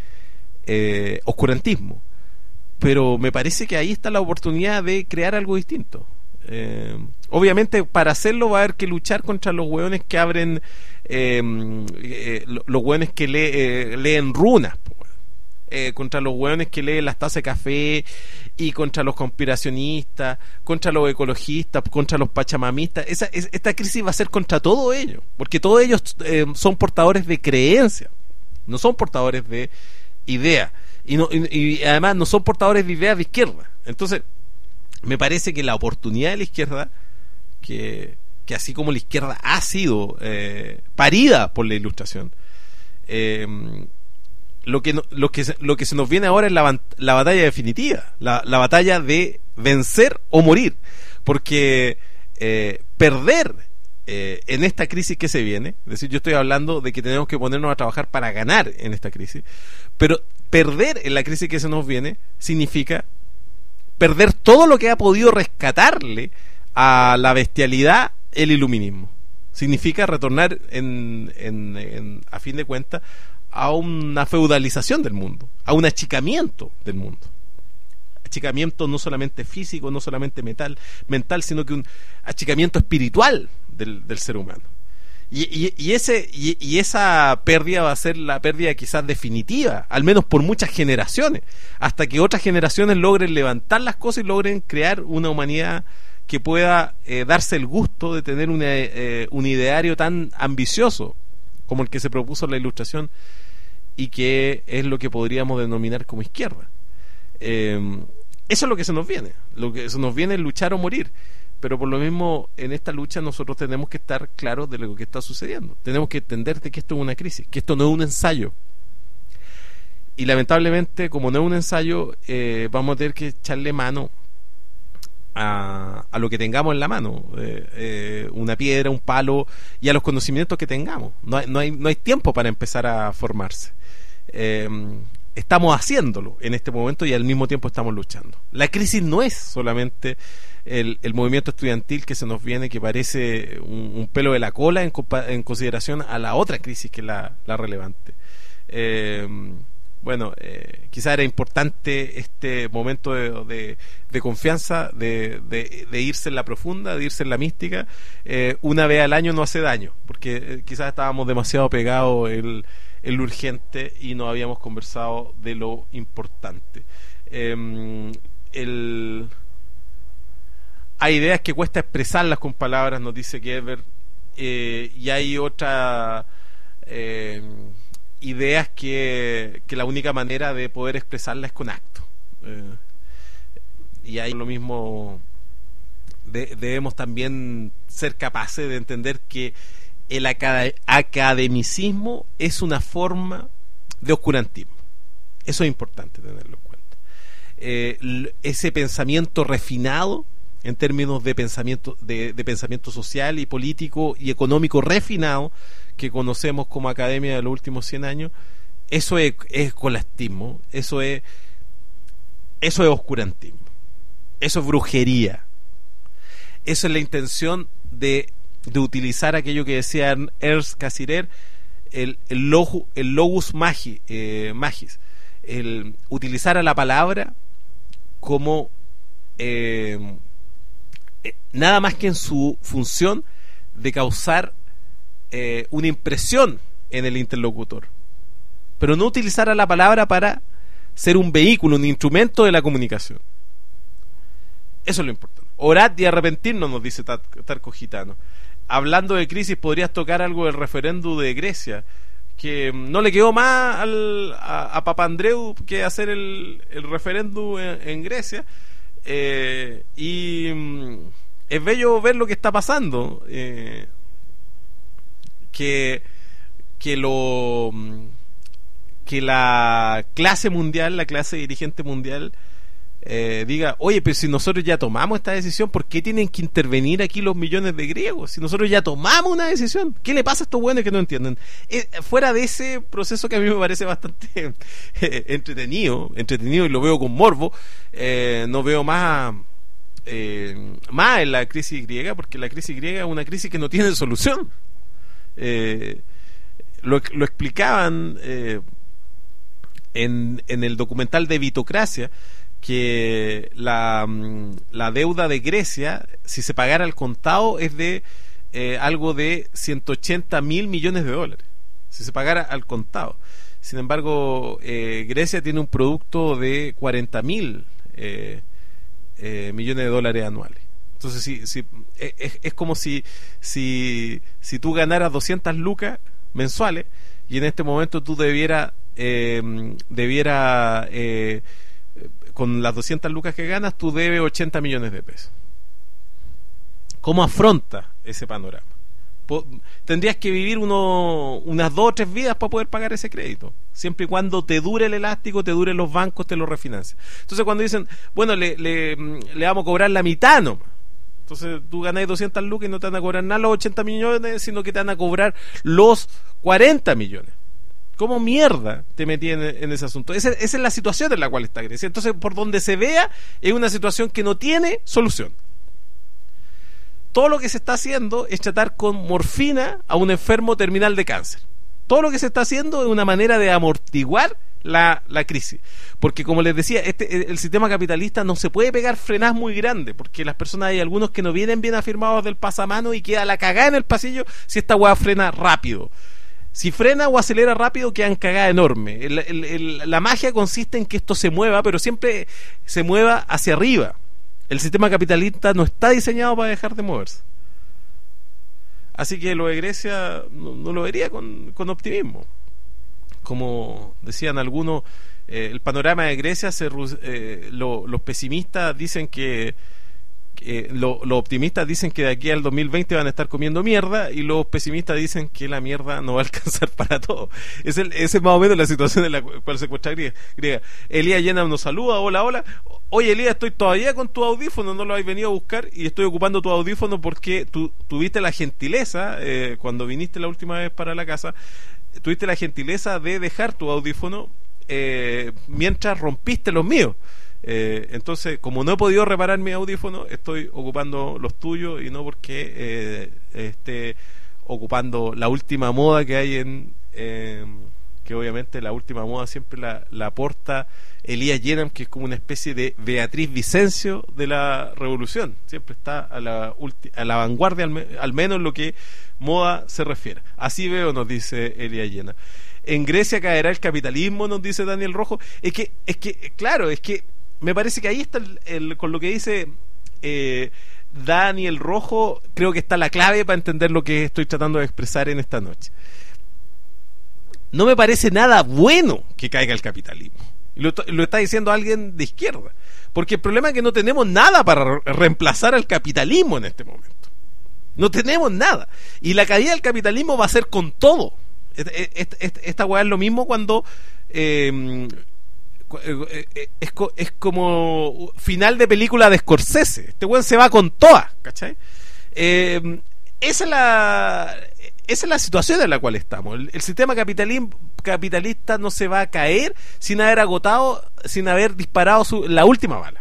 eh, oscurantismo. Pero me parece que ahí está la oportunidad de crear algo distinto. Eh, obviamente para hacerlo va a haber que luchar contra los hueones que abren eh, eh, los hueones que lee, eh, leen runas, eh, contra los hueones que leen las tazas de café, y contra los conspiracionistas, contra los ecologistas, contra los pachamamistas. Esa, es, esta crisis va a ser contra todo ello, porque todos ellos eh, son portadores de creencia, no son portadores de ideas, y, no, y, y además no son portadores de ideas de izquierda. Entonces me parece que la oportunidad de la izquierda, que, que así como la izquierda ha sido eh, parida por la Ilustración, eh, lo que no, lo que lo que se nos viene ahora es la, la batalla definitiva, la, la batalla de vencer o morir, porque eh, perder eh, en esta crisis que se viene, es decir, yo estoy hablando de que tenemos que ponernos a trabajar para ganar en esta crisis, pero perder en la crisis que se nos viene significa perder todo lo que ha podido rescatarle a la bestialidad el iluminismo. Significa retornar en, en, en, a fin de cuentas a una feudalización del mundo, a un achicamiento del mundo. Achicamiento no solamente físico, no solamente mental, mental sino que un achicamiento espiritual del, del ser humano. Y, y, y, ese, y, y esa pérdida va a ser la pérdida quizás definitiva, al menos por muchas generaciones, hasta que otras generaciones logren levantar las cosas y logren crear una humanidad que pueda eh, darse el gusto de tener una, eh, un ideario tan ambicioso como el que se propuso en la Ilustración, y que es lo que podríamos denominar como izquierda. Eh, eso es lo que se nos viene. Lo que se nos viene es luchar o morir. Pero por lo mismo, en esta lucha nosotros tenemos que estar claros de lo que está sucediendo. Tenemos que entender de que esto es una crisis, que esto no es un ensayo. Y lamentablemente, como no es un ensayo, eh, vamos a tener que echarle mano a, a lo que tengamos en la mano, eh, eh, una piedra, un palo, y a los conocimientos que tengamos. No hay, no hay, no hay tiempo para empezar a formarse. Eh, estamos haciéndolo en este momento y al mismo tiempo estamos luchando. La crisis no es solamente el, el movimiento estudiantil que se nos viene, que parece un, un pelo de la cola en, compa- en consideración a la otra crisis que es la, la relevante. Eh, bueno, eh, quizá era importante este momento de, de, de confianza, de, de, de irse en la profunda, de irse en la mística. Eh, una vez al año no hace daño, porque eh, quizás estábamos demasiado pegados en en lo urgente y no habíamos conversado de lo importante. Eh, el... Hay ideas que cuesta expresarlas con palabras, nos dice Gerber, eh, y hay otras eh, ideas que, que la única manera de poder expresarlas es con actos. Eh, y hay lo mismo, de, debemos también ser capaces de entender que el acad- academicismo es una forma de oscurantismo. Eso es importante tenerlo en cuenta. Eh, l- ese pensamiento refinado en términos de pensamiento de, de pensamiento social y político y económico refinado que conocemos como academia de los últimos cien años, eso es, es escolastismo, eso es eso es oscurantismo, eso es brujería, eso es la intención de de utilizar aquello que decía Ernst Cassirer, el, el, logu, el logus magi, eh, magis, el utilizar a la palabra como eh, eh, nada más que en su función de causar eh, una impresión en el interlocutor, pero no utilizar a la palabra para ser un vehículo, un instrumento de la comunicación. Eso es lo importante. Orad y arrepentirnos, nos dice Tarco Gitano. Hablando de crisis, podrías tocar algo del referéndum de Grecia, que no le quedó más al, a, a Papandreou que hacer el, el referéndum en, en Grecia, eh, y mm, es bello ver lo que está pasando, eh, que que lo que la clase mundial, la clase dirigente mundial, eh, diga, oye, pero si nosotros ya tomamos esta decisión, ¿por qué tienen que intervenir aquí los millones de griegos? Si nosotros ya tomamos una decisión, ¿qué le pasa a estos buenos que no entienden? Eh, fuera de ese proceso que a mí me parece bastante eh, entretenido, entretenido y lo veo con morbo, eh, no veo más eh, más en la crisis griega, porque la crisis griega es una crisis que no tiene solución. Eh, lo, lo explicaban eh, en, en el documental de Vitocracia, que la, la deuda de Grecia, si se pagara al contado, es de eh, algo de ciento ochenta mil millones de dólares, si se pagara al contado. Sin embargo, eh, Grecia tiene un producto de cuarenta mil eh, eh, millones de dólares anuales. Entonces, si, si, es, es como si, si, si tú ganaras doscientas lucas mensuales y en este momento tú debieras eh, debiera eh, con las doscientas lucas que ganas, tú debes ochenta millones de pesos. ¿Cómo afronta ese panorama? Tendrías que vivir uno, unas dos o tres vidas para poder pagar ese crédito, siempre y cuando te dure el elástico, te duren los bancos, te lo refinancian. Entonces, cuando dicen, bueno, le, le, le vamos a cobrar la mitad nomás, entonces tú ganas doscientas lucas y no te van a cobrar nada los ochenta millones, sino que te van a cobrar los cuarenta millones. ¿Cómo mierda te metí en, en ese asunto? Esa, esa es la situación en la cual está Grecia. Entonces, por donde se vea, es una situación que no tiene solución. Todo lo que se está haciendo es tratar con morfina a un enfermo terminal de cáncer. Todo lo que se está haciendo es una manera de amortiguar la, la crisis. Porque, como les decía, este, el sistema capitalista no se puede pegar frenadas muy grandes, porque las personas, hay algunos que no vienen bien afirmados del pasamano y queda la cagada en el pasillo si esta hueá frena rápido. Si frena o acelera rápido, quedan cagadas enormes. El, el, el, la magia consiste en que esto se mueva, pero siempre se mueva hacia arriba. El sistema capitalista no está diseñado para dejar de moverse. Así que lo de Grecia no, no lo vería con, con optimismo. Como decían algunos, eh, el panorama de Grecia, se, eh, lo, los pesimistas dicen que Eh, lo, los optimistas dicen que de aquí al dos mil veinte van a estar comiendo mierda, y los pesimistas dicen que la mierda no va a alcanzar para todo. Esa es, es más o menos la situación en la cual se encuentra griega. Elías Llena nos saluda, hola, hola. Oye, Elías, estoy todavía con tu audífono, no lo has venido a buscar, y estoy ocupando tu audífono porque tú tuviste la gentileza, eh, cuando viniste la última vez para la casa, tuviste la gentileza de dejar tu audífono eh, mientras rompiste los míos. Eh, entonces, como no he podido reparar mi audífono, estoy ocupando los tuyos, y no porque eh, esté ocupando la última moda que hay en eh, que obviamente la última moda siempre la, la aporta Elías Yenam, que es como una especie de Beatriz Vicencio de la revolución, siempre está a la, ulti- a la vanguardia, al, me- al menos en lo que moda se refiere. Así veo, nos dice Elías Yenam. En Grecia caerá el capitalismo, nos dice Daniel Rojo. Es que, es que claro, es que me parece que ahí está el, el, con lo que dice eh, Daniel Rojo, creo que está la clave para entender lo que estoy tratando de expresar en esta noche. No me parece nada bueno que caiga el capitalismo. Lo, lo está diciendo alguien de izquierda. Porque el problema es que no tenemos nada para re- reemplazar al capitalismo en este momento. No tenemos nada. Y la caída del capitalismo va a ser con todo. Esta, esta, esta, esta weá es lo mismo cuando... Eh, Es, es como final de película de Scorsese. Este weón se va con todas, ¿cachai? Eh, esa es la esa es la situación en la cual estamos. El, el sistema capitalista no se va a caer sin haber agotado, sin haber disparado su, la última bala.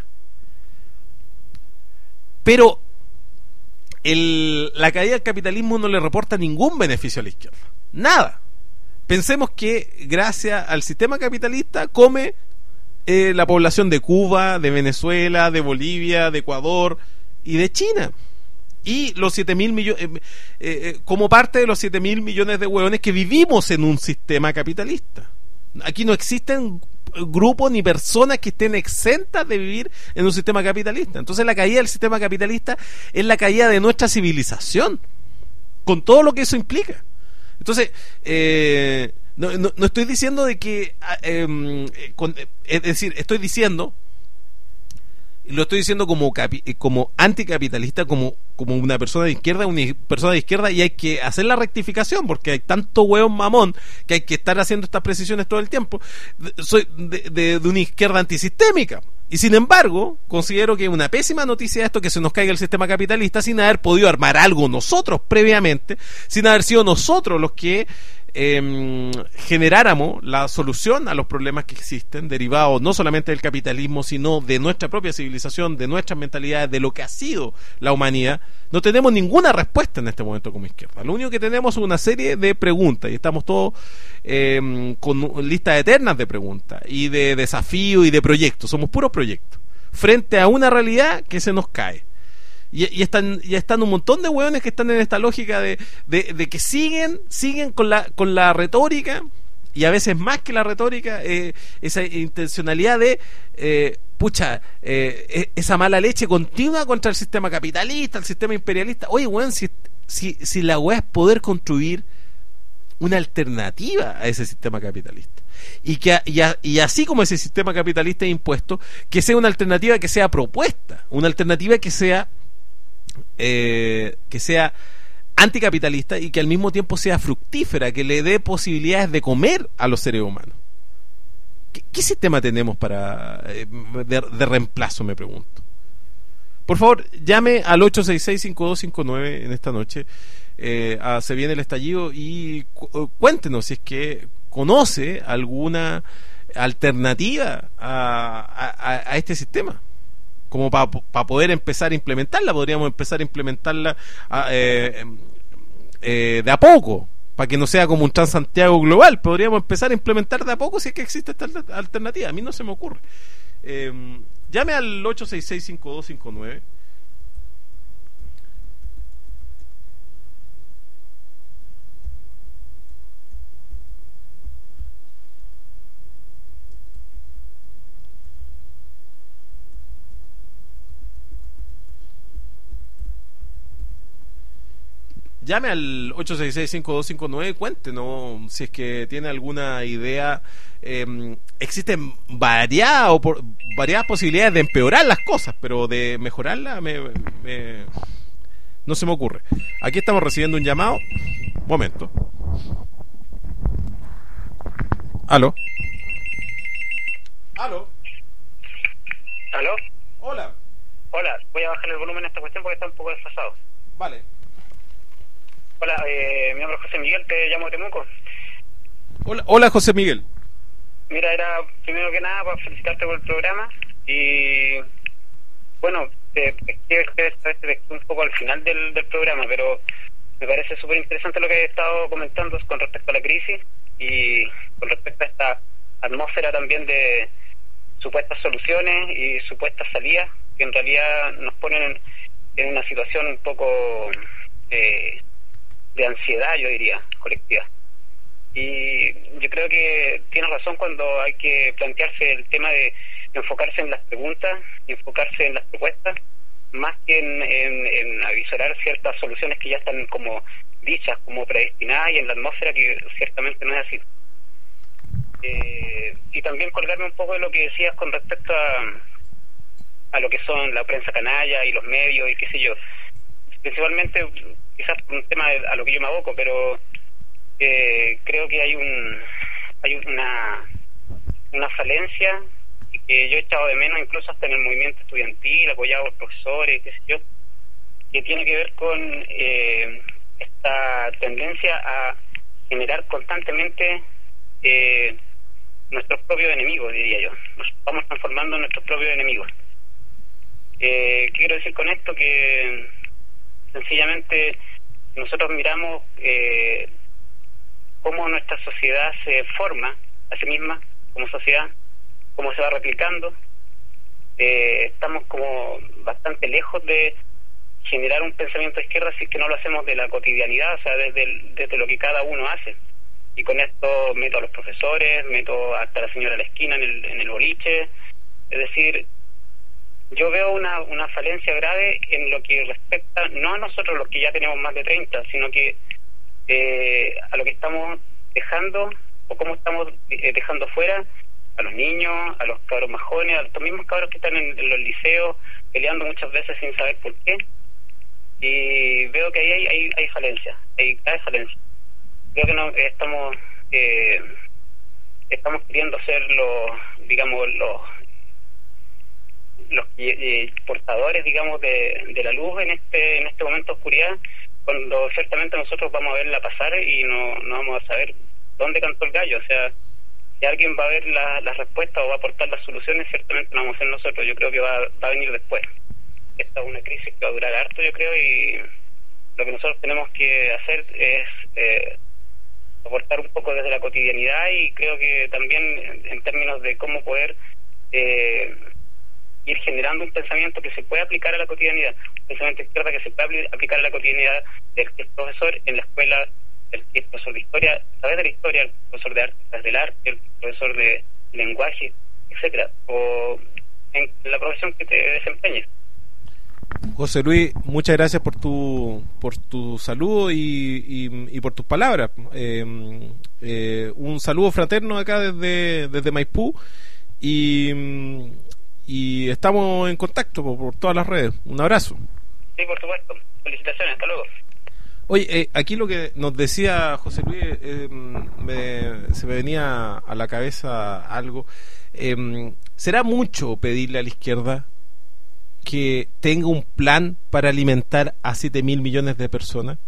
Pero el, la caída del capitalismo no le reporta ningún beneficio a la izquierda. Nada. Pensemos que gracias al sistema capitalista come Eh, la población de Cuba, de Venezuela, de Bolivia, de Ecuador y de China. Y los siete mil millones, eh, eh, como parte de los siete mil millones de hueones que vivimos en un sistema capitalista. Aquí no existen grupos ni personas que estén exentas de vivir en un sistema capitalista. Entonces, la caída del sistema capitalista es la caída de nuestra civilización, con todo lo que eso implica. Entonces, eh, no, no, no estoy diciendo de que eh, eh, con, eh, es decir, estoy diciendo, lo estoy diciendo como capi, como anticapitalista, como como una persona de izquierda, una persona de izquierda, y hay que hacer la rectificación porque hay tanto hueón mamón que hay que estar haciendo estas precisiones todo el tiempo. Soy de, de, de una izquierda antisistémica. Y sin embargo, considero que es una pésima noticia esto, que se nos caiga el sistema capitalista sin haber podido armar algo nosotros previamente, sin haber sido nosotros los que eh, generáramos la solución a los problemas que existen, derivados no solamente del capitalismo, sino de nuestra propia civilización, de nuestras mentalidades, de lo que ha sido la humanidad. No tenemos ninguna respuesta en este momento como izquierda. Lo único que tenemos es una serie de preguntas, y estamos todos eh, con listas eternas de preguntas y de desafíos y de proyectos. Somos puros proyectos frente a una realidad que se nos cae. Y, y están y están un montón de hueones que están en esta lógica de, de, de que siguen siguen con la con la retórica, y a veces más que la retórica, eh, esa intencionalidad de eh, pucha, eh, esa mala leche continua contra el sistema capitalista, el sistema imperialista. Oye, weón, si, si, si la weá es poder construir una alternativa a ese sistema capitalista, y que y, a, y así como ese sistema capitalista es impuesto, que sea una alternativa que sea propuesta, una alternativa que sea eh, que sea anticapitalista y que al mismo tiempo sea fructífera, que le dé posibilidades de comer a los seres humanos. ¿Qué, qué sistema tenemos para eh, de, de reemplazo, me pregunto? Por favor, llame al ocho seis seis, cinco dos cinco nueve en esta noche. Eh, a Se Viene el Estallido, y cu- cuéntenos si es que conoce alguna alternativa a, a, a este sistema, como para pa poder empezar a implementarla. Podríamos empezar a implementarla a, eh, eh, de a poco, para que no sea como un Transantiago global. Podríamos empezar a implementar de a poco si es que existe esta alternativa. A mí no se me ocurre. Eh, llame al ocho seis seis, cinco dos cinco nueve. Llame al ocho seis seis, cinco dos cinco nueve, cuéntenos si es que tiene alguna idea. Eh, existen variadas, variadas posibilidades de empeorar las cosas, pero de mejorarlas me, me, no se me ocurre. Aquí estamos recibiendo un llamado. Momento. ¿Aló? ¿Aló? ¿Aló? Hola. Hola, voy a bajar el volumen a esta cuestión porque está un poco desfasado. Vale. Hola, eh, mi nombre es José Miguel, te llamo de Temuco. Hola, hola José Miguel. Mira, era primero que nada para felicitarte por el programa y bueno, te dejé un poco al final del, del programa, pero me parece súper interesante lo que he estado comentando con respecto a la crisis y con respecto a esta atmósfera también de supuestas soluciones y supuestas salidas que en realidad nos ponen en, en una situación un poco eh, de ansiedad, yo diría, colectiva. Y yo creo que tienes razón cuando hay que plantearse el tema de enfocarse en las preguntas y enfocarse en las propuestas, más que en, en, en avisorar ciertas soluciones que ya están como dichas, como predestinadas y en la atmósfera, que ciertamente no es así. Eh, y también colgarme un poco de lo que decías con respecto a, a lo que son la prensa canalla y los medios y qué sé yo. Principalmente, quizás un tema de, a lo que yo me aboco, pero eh, creo que hay un hay una una falencia y que yo he echado de menos incluso hasta en el movimiento estudiantil, apoyado por profesores, qué sé yo, que tiene que ver con eh, esta tendencia a generar constantemente eh, nuestros propios enemigos, diría yo. Nos vamos transformando en nuestros propios enemigos. Eh, ¿Qué quiero decir con esto? Que sencillamente nosotros miramos eh, cómo nuestra sociedad se forma a sí misma como sociedad, cómo se va replicando. Eh, estamos como bastante lejos de generar un pensamiento de izquierda si es que no lo hacemos de la cotidianidad, o sea, desde, el, desde lo que cada uno hace. Y con esto meto a los profesores, meto hasta la señora a la esquina en el, en el boliche. Es decir, yo veo una, una falencia grave en lo que respecta, no a nosotros los que ya tenemos más de treinta, sino que eh, a lo que estamos dejando o cómo estamos eh, dejando fuera a los niños, a los cabros más jóvenes, a los mismos cabros que están en, en los liceos, peleando muchas veces sin saber por qué. Y veo que ahí hay, hay, hay falencia, hay, hay falencia. Creo que no estamos eh, estamos queriendo ser los, digamos, los los eh, portadores, digamos, de, de la luz en este en este momento de oscuridad, cuando ciertamente nosotros vamos a verla pasar y no, no vamos a saber dónde cantó el gallo. O sea, si alguien va a ver la, las respuestas o va a aportar las soluciones, ciertamente no vamos a ser nosotros. Yo creo que va, va a venir después. Esta es una crisis que va a durar harto, yo creo, y lo que nosotros tenemos que hacer es eh, aportar un poco desde la cotidianidad, y creo que también en, en términos de cómo poder eh, ir generando un pensamiento que se pueda aplicar a la cotidianidad, un pensamiento izquierda que se pueda aplicar a la cotidianidad del que es profesor en la escuela, el que es profesor de historia, a través de la historia, el profesor de arte, a través del arte, el profesor de lenguaje, etcétera, o en la profesión que te desempeñes. José Luis, muchas gracias por tu por tu saludo y, y, y por tus palabras. Eh, eh, un saludo fraterno acá desde, desde Maipú, y, y estamos en contacto por, por todas las redes. Un abrazo. Sí, por supuesto. Felicitaciones, hasta luego. Oye, eh, aquí lo que nos decía José Luis, eh, me, se me venía a la cabeza algo. Eh, ¿Será mucho pedirle a la izquierda que tenga un plan para alimentar a siete mil millones de personas?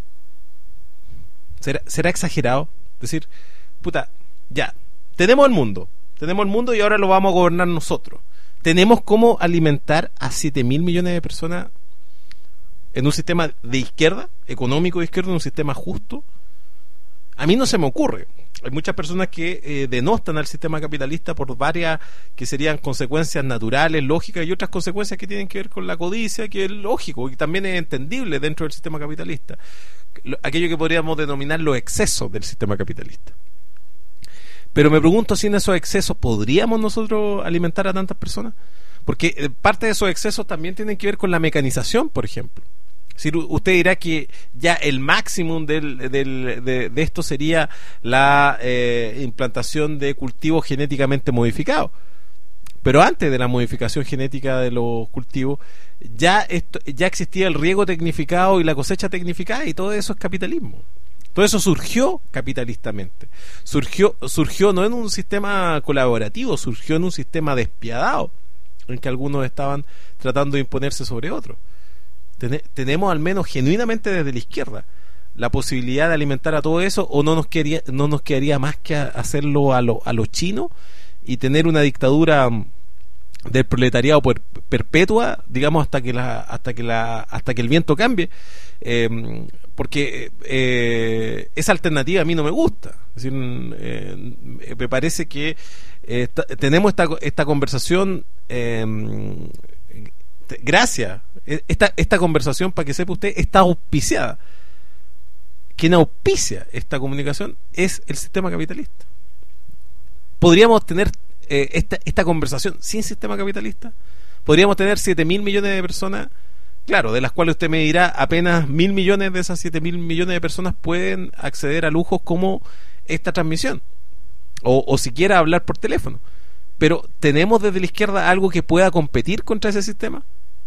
¿Será, será exagerado? Decir, puta, ya, tenemos el mundo, tenemos el mundo y ahora lo vamos a gobernar nosotros. ¿Tenemos cómo alimentar a siete mil millones de personas en un sistema de izquierda, económico de izquierda, en un sistema justo? A mí no se me ocurre. Hay muchas personas que eh, denostan al sistema capitalista por varias que serían consecuencias naturales, lógicas, y otras consecuencias que tienen que ver con la codicia, que es lógico y también es entendible dentro del sistema capitalista. Aquello que podríamos denominar los excesos del sistema capitalista. Pero me pregunto si en esos excesos podríamos nosotros alimentar a tantas personas, porque eh, parte de esos excesos también tienen que ver con la mecanización, por ejemplo. Si usted dirá que ya el máximo del, del, de, de esto sería la eh, implantación de cultivos genéticamente modificados, pero antes de la modificación genética de los cultivos ya esto, ya existía el riego tecnificado y la cosecha tecnificada, y todo eso es capitalismo. Todo eso surgió capitalistamente, surgió surgió no en un sistema colaborativo, surgió en un sistema despiadado en que algunos estaban tratando de imponerse sobre otros. Tenemos al menos genuinamente desde la izquierda la posibilidad de alimentar a todo eso, o no nos quedaría, no nos quedaría más que hacerlo a lo, a los chinos y tener una dictadura del proletariado per, perpetua, digamos, hasta que la hasta que la hasta que el viento cambie, eh, porque eh, esa alternativa a mí no me gusta. Es decir, eh, me parece que eh, t- tenemos esta esta conversación eh, gracias. Esta, esta conversación, para que sepa usted, está auspiciada. Quien auspicia esta comunicación es el sistema capitalista. ¿Podríamos tener eh, esta, esta conversación sin sistema capitalista? ¿Podríamos tener siete mil millones de personas? Claro, de las cuales usted me dirá, apenas mil millones de esas siete mil millones de personas pueden acceder a lujos como esta transmisión, o, o siquiera hablar por teléfono. Pero ¿tenemos desde la izquierda algo que pueda competir contra ese sistema?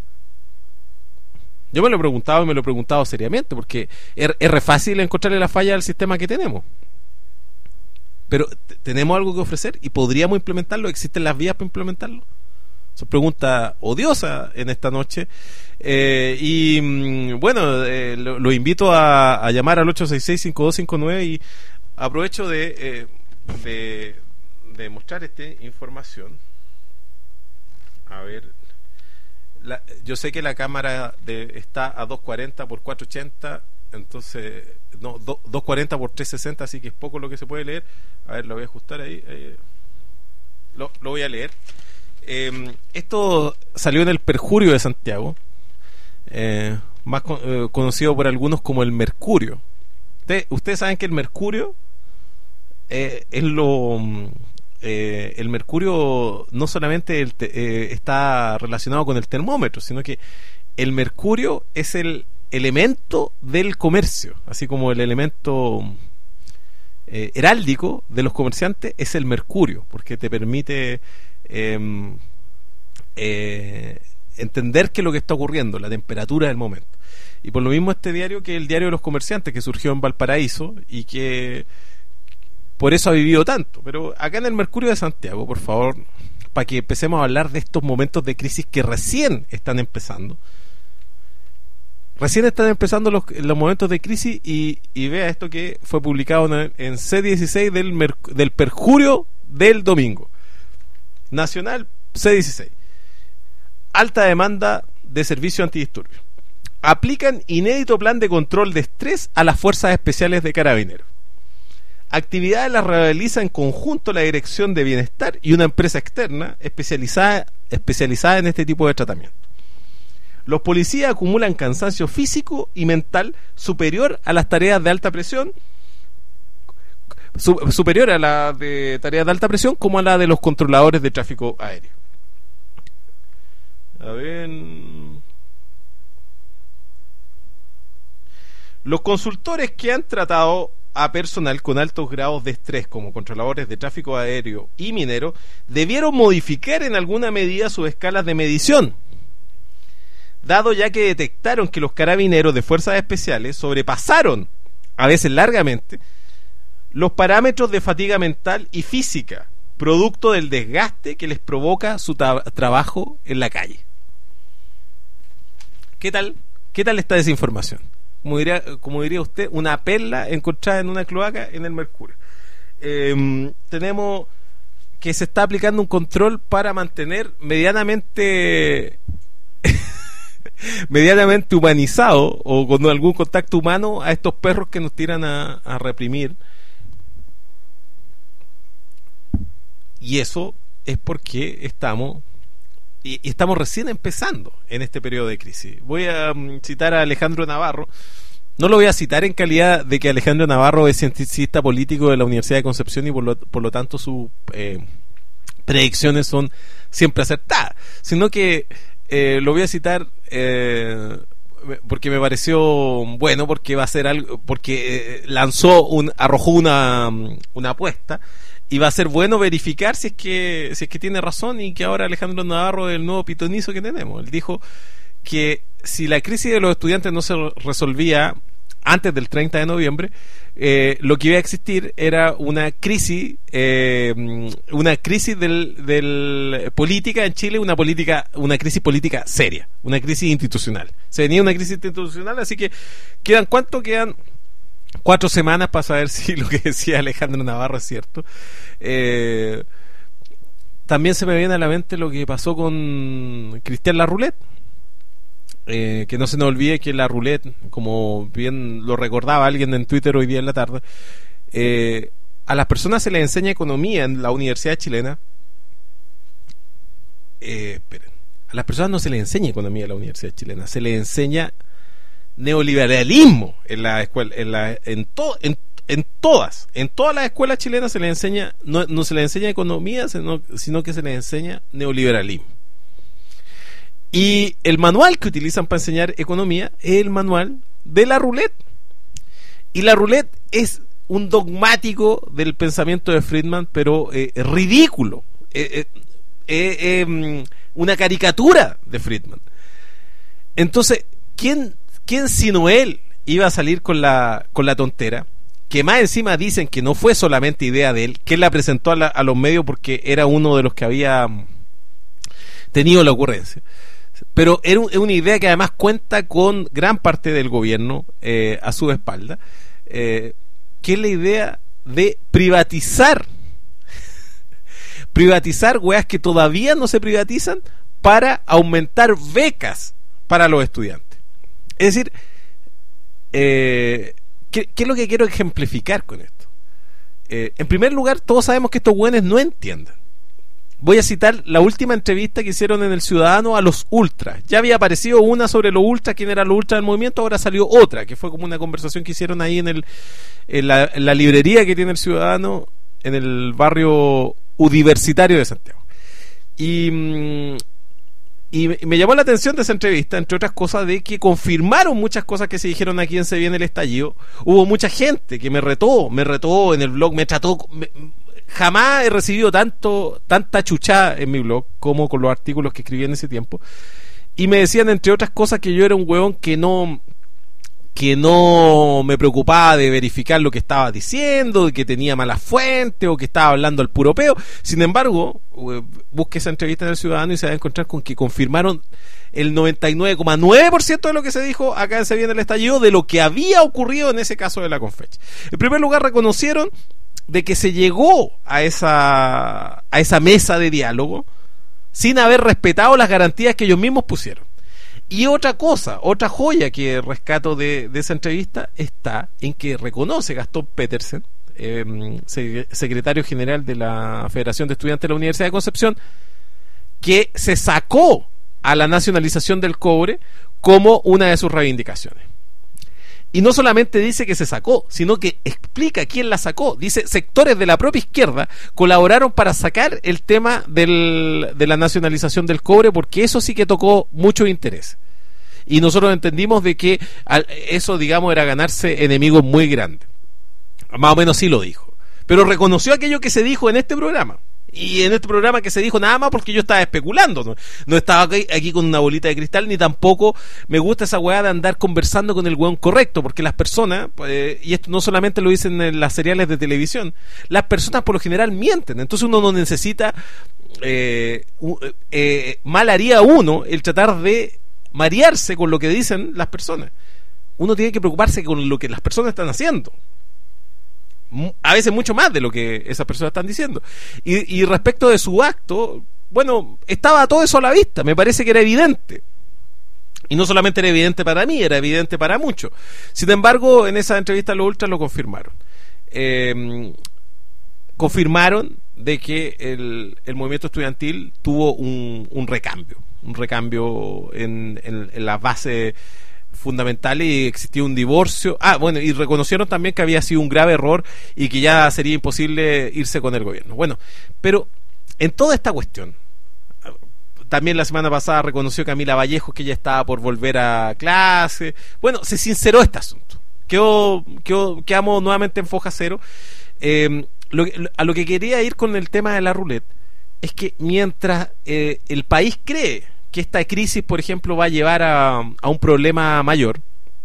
Yo me lo he preguntado y me lo he preguntado seriamente, porque es, es re fácil encontrarle la falla al sistema que tenemos. Pero t- tenemos algo que ofrecer y podríamos implementarlo. ¿Existen las vías para implementarlo? Esa pregunta odiosa en esta noche. Eh, y mm, bueno, eh, lo, lo invito a, a llamar al ocho seis seis, cinco dos cinco nueve, y aprovecho de, eh, de, de mostrar esta información. A ver. La, yo sé que la cámara de, está a doscientos cuarenta por cuatrocientos ochenta, entonces no, do, doscientos cuarenta por trescientos sesenta, así que es poco lo que se puede leer. A ver, lo voy a ajustar ahí, ahí. Lo, lo voy a leer. Eh, esto salió en el Perjurio de Santiago, eh, más con, eh, conocido por algunos como el Mercurio. Usted, ustedes saben que el Mercurio eh, es lo Eh, el mercurio no solamente el te, eh, está relacionado con el termómetro, sino que el mercurio es el elemento del comercio, así como el elemento eh, heráldico de los comerciantes es el mercurio, porque te permite eh, eh, entender qué es lo que está ocurriendo, la temperatura del momento. Y por lo mismo este diario, que es el diario de los comerciantes, que surgió en Valparaíso y que por eso ha vivido tanto. Pero acá en el Mercurio de Santiago, por favor, para que empecemos a hablar de estos momentos de crisis que recién están empezando. Recién están empezando los, los momentos de crisis y, y vea esto que fue publicado en, en C dieciséis del, Merc- del Perjurio del domingo. Nacional C dieciséis. Alta demanda de servicio antidisturbios. Aplican inédito plan de control de estrés a las fuerzas especiales de Carabineros. Actividades las realiza en conjunto la Dirección de Bienestar y una empresa externa especializada, especializada en este tipo de tratamiento. Los policías acumulan cansancio físico y mental superior a las tareas de alta presión, su, superior a las de tareas de alta presión como a la de los controladores de tráfico aéreo. A ver. Los consultores que han tratado a personal con altos grados de estrés, como controladores de tráfico aéreo y minero, debieron modificar en alguna medida sus escalas de medición, dado ya que detectaron que los carabineros de fuerzas especiales sobrepasaron, a veces largamente, los parámetros de fatiga mental y física, producto del desgaste que les provoca su tra- trabajo en la calle. ¿Qué tal? ¿Qué tal está esa información? Como diría, como diría usted, una perla encontrada en una cloaca en el Mercurio. Eh, tenemos que se está aplicando un control para mantener medianamente medianamente humanizado o con algún contacto humano a estos perros que nos tiran a, a reprimir. Y eso es porque estamos y, y estamos recién empezando en este periodo de crisis. Voy a um, citar a Alejandro Navarro. No lo voy a citar en calidad de que Alejandro Navarro es cientista político de la Universidad de Concepción y por lo, por lo tanto sus eh, predicciones son siempre acertadas, sino que eh, lo voy a citar eh, porque me pareció bueno, porque va a ser algo, porque eh, lanzó un, arrojó una, una apuesta. Y va a ser bueno verificar si es que si es que tiene razón y que ahora Alejandro Navarro es el nuevo pitonizo que tenemos. Él dijo que si la crisis de los estudiantes no se resolvía antes del treinta de noviembre, eh, lo que iba a existir era una crisis eh, una crisis del, del política en Chile, una política una crisis política seria, una crisis institucional. Se venía una crisis institucional, así que quedan ¿cuánto? Quedan cuatro semanas para saber si lo que decía Alejandro Navarro es cierto. Eh, también se me viene a la mente lo que pasó con Cristian Larroulet. Eh, que no se nos olvide que Larroulet, como bien lo recordaba alguien en Twitter hoy día en la tarde, eh, a las personas se les enseña economía en la universidad chilena. Eh, esperen, a las personas no se les enseña economía en la universidad chilena, se les enseña neoliberalismo en la escuela, en la, en to, en, en todas, en todas las escuelas chilenas se les enseña, no, no se les enseña economía, sino, sino que se les enseña neoliberalismo. Y el manual que utilizan para enseñar economía es el manual de Larroulet. Y Larroulet es un dogmático del pensamiento de Friedman, pero eh, ridículo, eh, eh, eh, eh, una caricatura de Friedman. Entonces, ¿quién ¿quién sino él iba a salir con la con la tontera? Que más encima dicen que no fue solamente idea de él, que él la presentó a, la, a los medios porque era uno de los que había tenido la ocurrencia. Pero era un, una idea que además cuenta con gran parte del gobierno eh, a su espalda, eh, que es la idea de privatizar privatizar weas que todavía no se privatizan para aumentar becas para los estudiantes. Es decir, eh, ¿qué, ¿qué es lo que quiero ejemplificar con esto? Eh, en primer lugar, todos sabemos que estos güeyes no entienden. Voy a citar la última entrevista que hicieron en El Ciudadano a los ultras. Ya había aparecido una sobre los ultras, quién eran los ultras del movimiento, ahora salió otra, que fue como una conversación que hicieron ahí en, el, en, la, en la librería que tiene El Ciudadano en el barrio universitario de Santiago. Y... Mmm, Y me llamó la atención de esa entrevista, entre otras cosas, de que confirmaron muchas cosas que se dijeron aquí en Se Viene el Estallido. Hubo mucha gente que me retó, me retó en el blog, me trató... Me, jamás he recibido tanto tanta chuchada en mi blog como con los artículos que escribí en ese tiempo. Y me decían, entre otras cosas, que yo era un huevón que no... que no me preocupaba de verificar lo que estaba diciendo, de que tenía malas fuentes o que estaba hablando al puro peo. Sin embargo, busque esa entrevista en El Ciudadano y se va a encontrar con que confirmaron el noventa y nueve coma nueve por ciento de lo que se dijo acá en Se Viene el Estallido, de lo que había ocurrido en ese caso de la Confeche. En primer lugar, reconocieron de que se llegó a esa a esa mesa de diálogo sin haber respetado las garantías que ellos mismos pusieron. Y otra cosa, otra joya que rescato de, de esa entrevista está en que reconoce Gastón Petersen, eh, secretario general de la Federación de Estudiantes de la Universidad de Concepción, que se sacó a la nacionalización del cobre como una de sus reivindicaciones. Y no solamente dice que se sacó, sino que explica quién la sacó. Dice, sectores de la propia izquierda colaboraron para sacar el tema del, de la nacionalización del cobre, porque eso sí que tocó mucho interés. Y nosotros entendimos de que eso, digamos, era ganarse enemigos muy grandes. Más o menos sí lo dijo. Pero reconoció aquello que se dijo en este programa. Y en este programa que se dijo nada más porque yo estaba especulando, no, no estaba aquí, aquí con una bolita de cristal, ni tampoco me gusta esa weá de andar conversando con el weón correcto, porque las personas, eh, y esto no solamente lo dicen en las seriales de televisión, las personas por lo general mienten, entonces uno no necesita, eh, eh, mal haría uno el tratar de marearse con lo que dicen las personas. Uno tiene que preocuparse con lo que las personas están haciendo, a veces mucho más de lo que esas personas están diciendo. Y, y respecto de su acto, bueno, estaba todo eso a la vista, me parece que era evidente. Y no solamente era evidente para mí, era evidente para muchos. Sin embargo, en esa entrevista los ultras lo confirmaron. Eh, confirmaron de que el, el movimiento estudiantil tuvo un, un recambio, un recambio en, en, en las bases fundamentales, y existía un divorcio. Ah, bueno, y reconocieron también que había sido un grave error y que ya sería imposible irse con el gobierno. Bueno, pero en toda esta cuestión, también la semana pasada reconoció Camila Vallejos que ella estaba por volver a clase. Bueno, se sinceró este asunto. Quedó, quedó, quedamos nuevamente en foja cero. Eh, lo, a lo que quería ir con el tema de la roulette es que mientras eh, el país cree que esta crisis, por ejemplo, va a llevar a, a un problema mayor,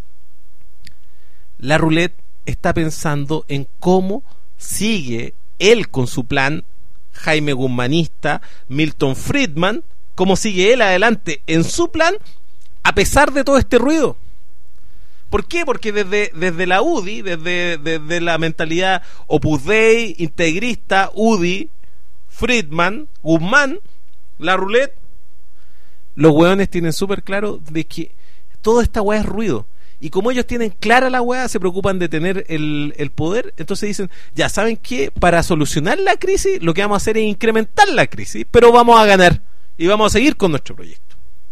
la roulette está pensando en cómo sigue él con su plan Jaime Guzmanista, Milton Friedman, cómo sigue él adelante en su plan a pesar de todo este ruido. ¿Por qué? Porque desde, desde la U D I, desde, desde la mentalidad Opus Dei, integrista, U D I, Friedman, Guzmán, la roulette, los hueones tienen súper claro de que toda esta hueá es ruido. Y como ellos tienen clara la hueá, se preocupan de tener el, el poder. Entonces dicen, ya saben que para solucionar la crisis, lo que vamos a hacer es incrementar la crisis, pero vamos a ganar y vamos a seguir con nuestro proyecto.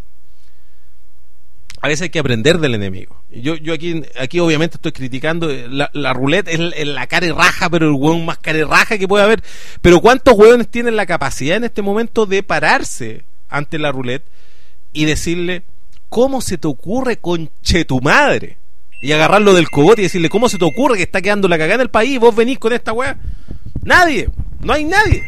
A veces hay que aprender del enemigo. Yo, yo aquí, aquí obviamente estoy criticando la, la roulette, es, es la cara y raja, pero el hueón más cara y raja que puede haber. Pero ¿cuántos hueones tienen la capacidad en este momento de pararse ante la roulette y decirle, ¿cómo se te ocurre, conche tu madre? Y agarrarlo del cogote y decirle, ¿cómo se te ocurre que está quedando la cagada en el país y vos venís con esta weá? Nadie, no hay nadie.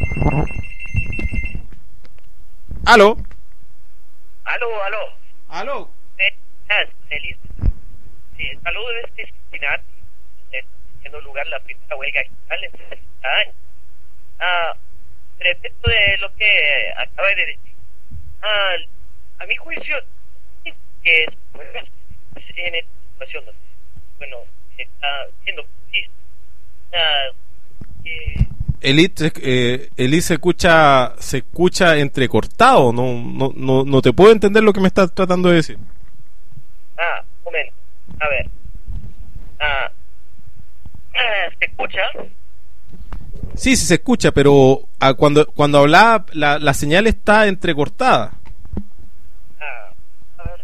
¿Aló? Aló, aló. ¿Aló? Feliz. Sí, saludo de este final, teniendo lugar la primera huelga general en sesenta años. Ah, respecto de lo que acaba de decir, ah, a mi juicio, que es en esta situación donde, bueno, está siendo ah, que Elite, eh, Elite se escucha se escucha entrecortado, no, no, no, no te puedo entender lo que me estás tratando de decir. Ah, un momento, a ver. Ah, ah, ¿se escucha? Sí, sí se escucha, pero ah, cuando cuando hablaba la, la señal está entrecortada. Ah, a ver.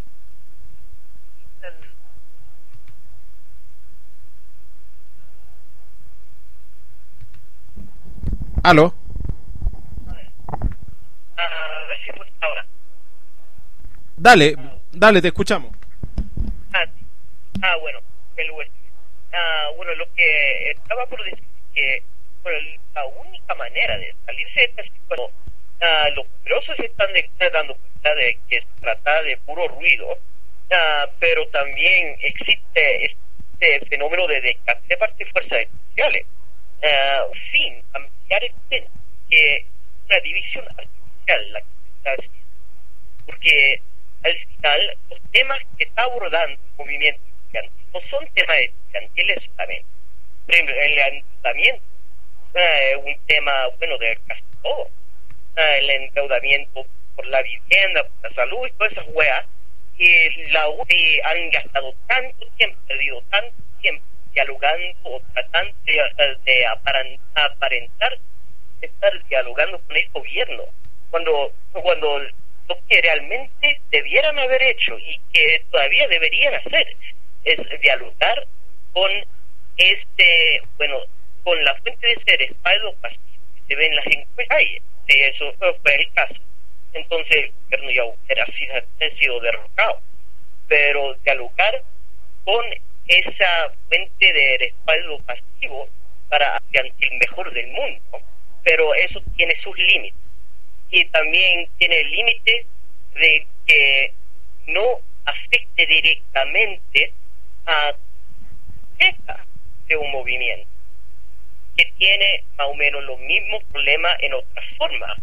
¿Aló? A ver. Ah, a ver si escucha ahora. Dale, dale, te escuchamos. Ah, ah bueno, el U S B. Ah, bueno, lo que estaba por decir que bueno, la única manera de salirse de esta situación, ah, los poderosos se están de, dando cuenta de que se trata de puro ruido, ah, pero también existe este fenómeno de desgaste de parte de fuerzas especiales, ah, sin ampliar el tema, que una división artificial la que se está haciendo, porque al final los temas que está abordando el movimiento estudiantil no son temas estudiantiles solamente. Por ejemplo, el endeudamiento es uh, un tema, bueno, de casi todo. Uh, el endeudamiento por la vivienda, por la salud y todas esas weas. Y la U C I han gastado tanto tiempo, perdido tanto tiempo dialogando o tratando de, de aparentar estar dialogando con el gobierno, cuando cuando lo que realmente debieran haber hecho y que todavía deberían hacer es dialogar con este, bueno, con la fuente de ese respaldo pasivo que se ve en las encuestas. Si eso fue el caso, entonces el gobierno ya hubiera sido, sido derrocado. Pero dialogar con esa fuente de respaldo pasivo para el mejor del mundo, pero eso tiene sus límites. Y también tiene el límite de que no afecte directamente a esta de un movimiento que tiene más o menos los mismos problemas en otras formas.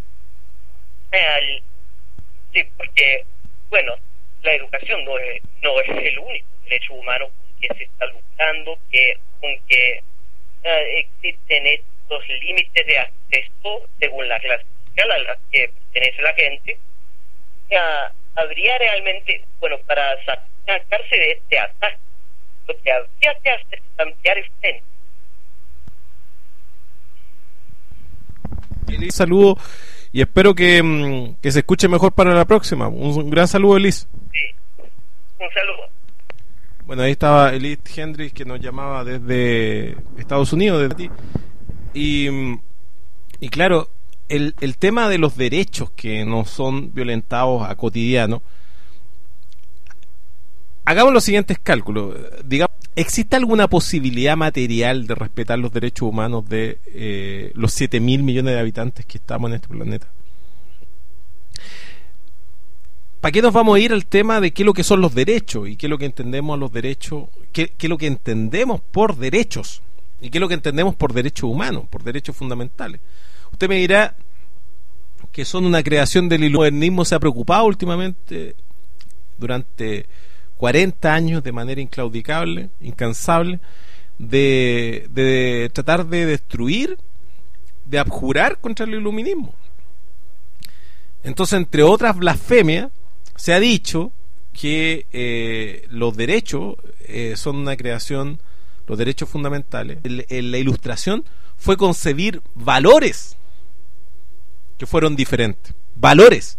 El, sí, porque, bueno, la educación no es, no es el único derecho humano con que se está luchando, que, con que uh, existen estos límites de acceso según la clase social a la que pertenece la gente. Uh, habría realmente, bueno, para sacarse de este ataque, lo que habría que hacer es ampliar el frente. Elis, saludo y espero que, que se escuche mejor para la próxima. Un, un gran saludo, Elis. Sí, un saludo. Bueno, ahí estaba Elis Hendrix, que nos llamaba desde Estados Unidos, desde ti. Y, y claro, el, el tema de los derechos que no son violentados a cotidiano. Hagamos los siguientes cálculos. Digamos, ¿existe alguna posibilidad material de respetar los derechos humanos de eh, los siete mil millones de habitantes que estamos en este planeta? ¿Para qué nos vamos a ir al tema de qué es lo que son los derechos y qué es lo que entendemos a los derechos, qué, qué es lo que entendemos por derechos y qué es lo que entendemos por derechos humanos, por derechos fundamentales? Usted me dirá que son una creación del iluminismo. Se ha preocupado últimamente durante cuarenta años de manera inclaudicable, incansable, de, de tratar de destruir, de abjurar contra el iluminismo. Entonces, entre otras blasfemias, se ha dicho que eh, los derechos eh, son una creación, los derechos fundamentales. El, el, la ilustración fue concebir valores que fueron diferentes, valores.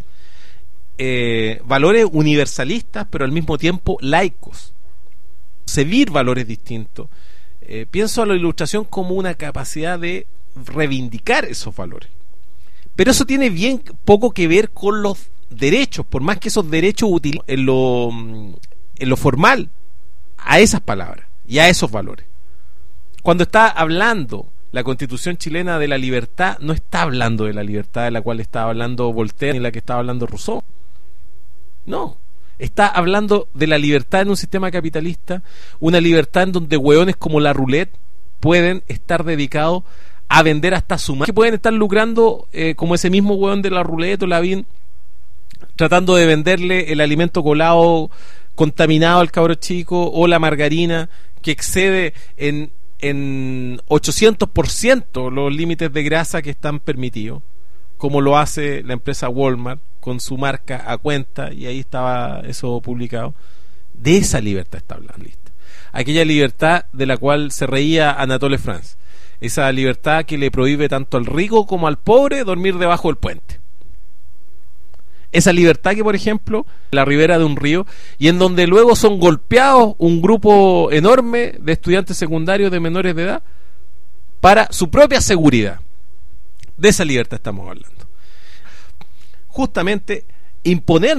Eh, valores universalistas, pero al mismo tiempo laicos, concebir valores distintos. Eh, pienso a la ilustración como una capacidad de reivindicar esos valores, pero eso tiene bien poco que ver con los derechos, por más que esos derechos utilicen en lo, en lo formal a esas palabras y a esos valores. Cuando está hablando la Constitución chilena de la libertad, no está hablando de la libertad de la cual estaba hablando Voltaire ni la que estaba hablando Rousseau. No, está hablando de la libertad en un sistema capitalista, una libertad en donde hueones como la roulette pueden estar dedicados a vender hasta su madre, que pueden estar lucrando eh, como ese mismo hueón de la roulette o la vin, tratando de venderle el alimento colado contaminado al cabro chico, o la margarina que excede en, en ochocientos por ciento los límites de grasa que están permitidos, como lo hace la empresa Walmart con su marca a cuenta, y ahí estaba eso publicado. De esa libertad está hablando, aquella libertad de la cual se reía Anatole France, esa libertad que le prohíbe tanto al rico como al pobre dormir debajo del puente, esa libertad que, por ejemplo, en la ribera de un río, y en donde luego son golpeados un grupo enorme de estudiantes secundarios de menores de edad para su propia seguridad. De esa libertad estamos hablando. Justamente imponernos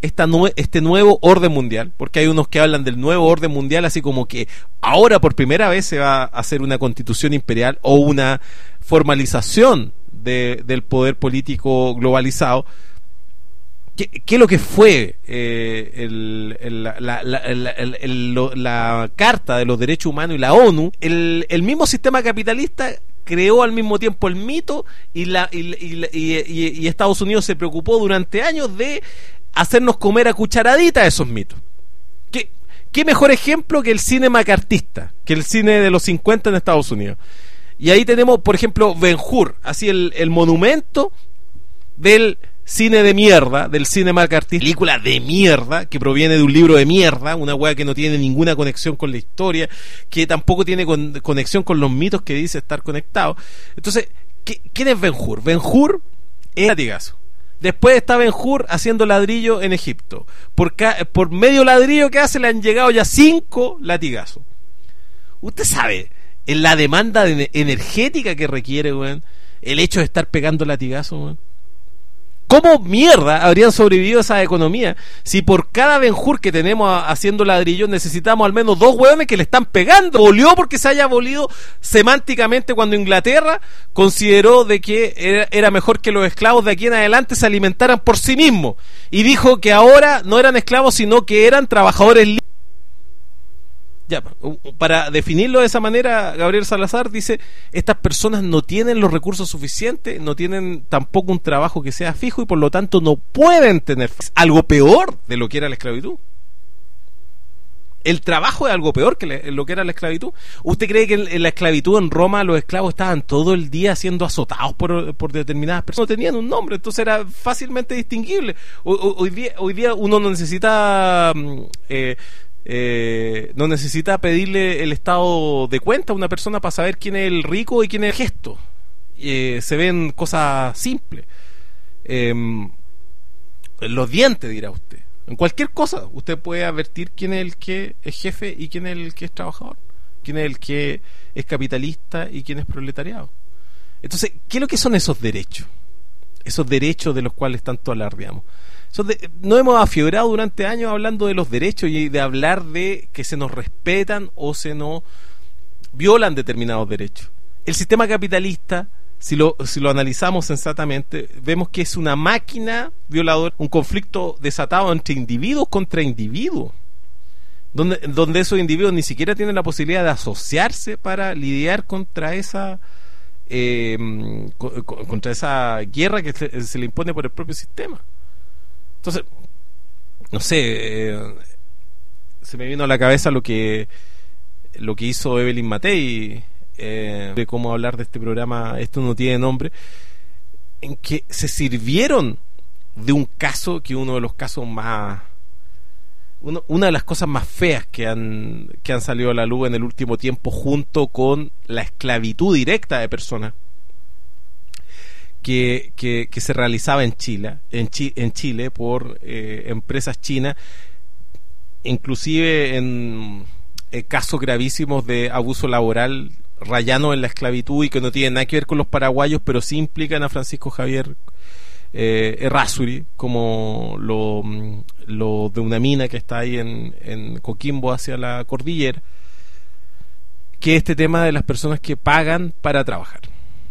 esta nue- este nuevo orden mundial, porque hay unos que hablan del nuevo orden mundial, así como que ahora por primera vez se va a hacer una constitución imperial o una formalización de, del poder político globalizado. ¿Qué, qué es lo que fue eh, el, el, la, la, la, el, el, el, lo, la Carta de los Derechos Humanos y la ONU? El, el mismo sistema capitalista creó al mismo tiempo el mito y, la, y, y, y, y, y Estados Unidos se preocupó durante años de hacernos comer a cucharadita esos mitos. ¿Qué, qué mejor ejemplo que el cine macartista, que el cine de los cincuenta en Estados Unidos? Y ahí tenemos, por ejemplo, Ben-Hur, así el, el monumento del cine de mierda, del cine macartista, película de mierda, que proviene de un libro de mierda, una weá que no tiene ninguna conexión con la historia, que tampoco tiene con, conexión con los mitos que dice estar conectado. Entonces, ¿qué, ¿quién es Ben-Hur? Ben-Hur es latigazo. Después está Ben-Hur haciendo ladrillo en Egipto. Por, ca- por medio ladrillo que hace le han llegado ya cinco latigazos. Usted sabe, en la demanda de energética que requiere, weón, el hecho de estar pegando latigazos, weón. ¿Cómo mierda habrían sobrevivido esas economías si por cada Ben-Hur que tenemos haciendo ladrillos necesitamos al menos dos hueones que le están pegando? Abolió porque se haya abolido semánticamente cuando Inglaterra consideró de que era, era mejor que los esclavos de aquí en adelante se alimentaran por sí mismos y dijo que ahora no eran esclavos sino que eran trabajadores libres. Ya, para definirlo de esa manera, Gabriel Salazar dice: estas personas no tienen los recursos suficientes, no tienen tampoco un trabajo que sea fijo y por lo tanto no pueden tener algo peor de lo que era la esclavitud. El trabajo es algo peor que le, lo que era la esclavitud. ¿Usted cree que en, en la esclavitud en Roma los esclavos estaban todo el día siendo azotados por, por determinadas personas? No tenían un nombre, entonces era fácilmente distinguible. Hoy, hoy, día, hoy día uno no necesita... Eh, Eh, no necesita pedirle el estado de cuenta a una persona para saber quién es el rico y quién es el gesto. Eh, se ven cosas simples. Eh, los dientes, dirá usted. En cualquier cosa usted puede advertir quién es el que es jefe y quién es el que es trabajador, quién es el que es capitalista y quién es proletariado. Entonces, ¿qué es lo que son esos derechos? Esos derechos de los cuales tanto alardeamos. De, nos hemos afiebrado durante años hablando de los derechos y de hablar de que se nos respetan o se nos violan determinados derechos. El sistema capitalista, si lo, si lo analizamos sensatamente, vemos que es una máquina violadora, un conflicto desatado entre individuos contra individuos, donde, donde esos individuos ni siquiera tienen la posibilidad de asociarse para lidiar contra esa eh, contra esa guerra que se, se le impone por el propio sistema. Entonces, no sé, eh, se me vino a la cabeza lo que lo que hizo Evelyn Matei, eh, de cómo hablar de este programa, esto no tiene nombre, en que se sirvieron de un caso que uno de los casos más, uno, una de las cosas más feas que han que han salido a la luz en el último tiempo, junto con la esclavitud directa de personas. Que, que, que se realizaba en Chile, en, Chi, en Chile por eh, empresas chinas, inclusive en, en casos gravísimos de abuso laboral rayano en la esclavitud y que no tienen nada que ver con los paraguayos, pero sí implican a Francisco Javier eh, Errázuri, como lo, lo de una mina que está ahí en, en Coquimbo hacia la cordillera, que es este tema de las personas que pagan para trabajar.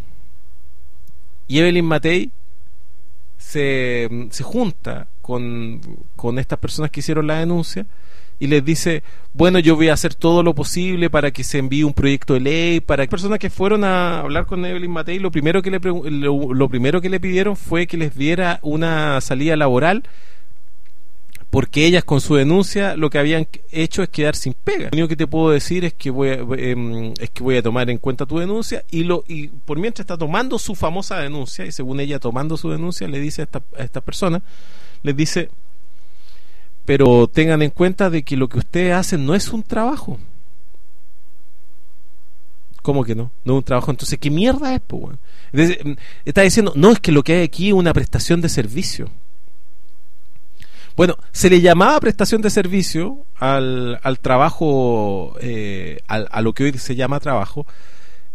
Y Evelyn Matei se, se junta con, con estas personas que hicieron la denuncia y les dice: bueno, yo voy a hacer todo lo posible para que se envíe un proyecto de ley. Para que las personas que fueron a hablar con Evelyn Matei, lo primero que le lo, lo primero que le pidieron fue que les diera una salida laboral, porque ellas con su denuncia lo que habían hecho es quedar sin pega. Lo único que te puedo decir es que voy a, eh, es que voy a tomar en cuenta tu denuncia, y lo y por mientras está tomando su famosa denuncia, y según ella tomando su denuncia, le dice a esta, a esta persona, les dice: pero tengan en cuenta de que lo que ustedes hacen no es un trabajo. ¿Cómo que no? No es un trabajo. Entonces, ¿qué mierda es, po, bueno? Entonces, está diciendo: no, es que lo que hay aquí es una prestación de servicio. Bueno, se le llamaba prestación de servicio al, al trabajo, eh, al, a lo que hoy se llama trabajo,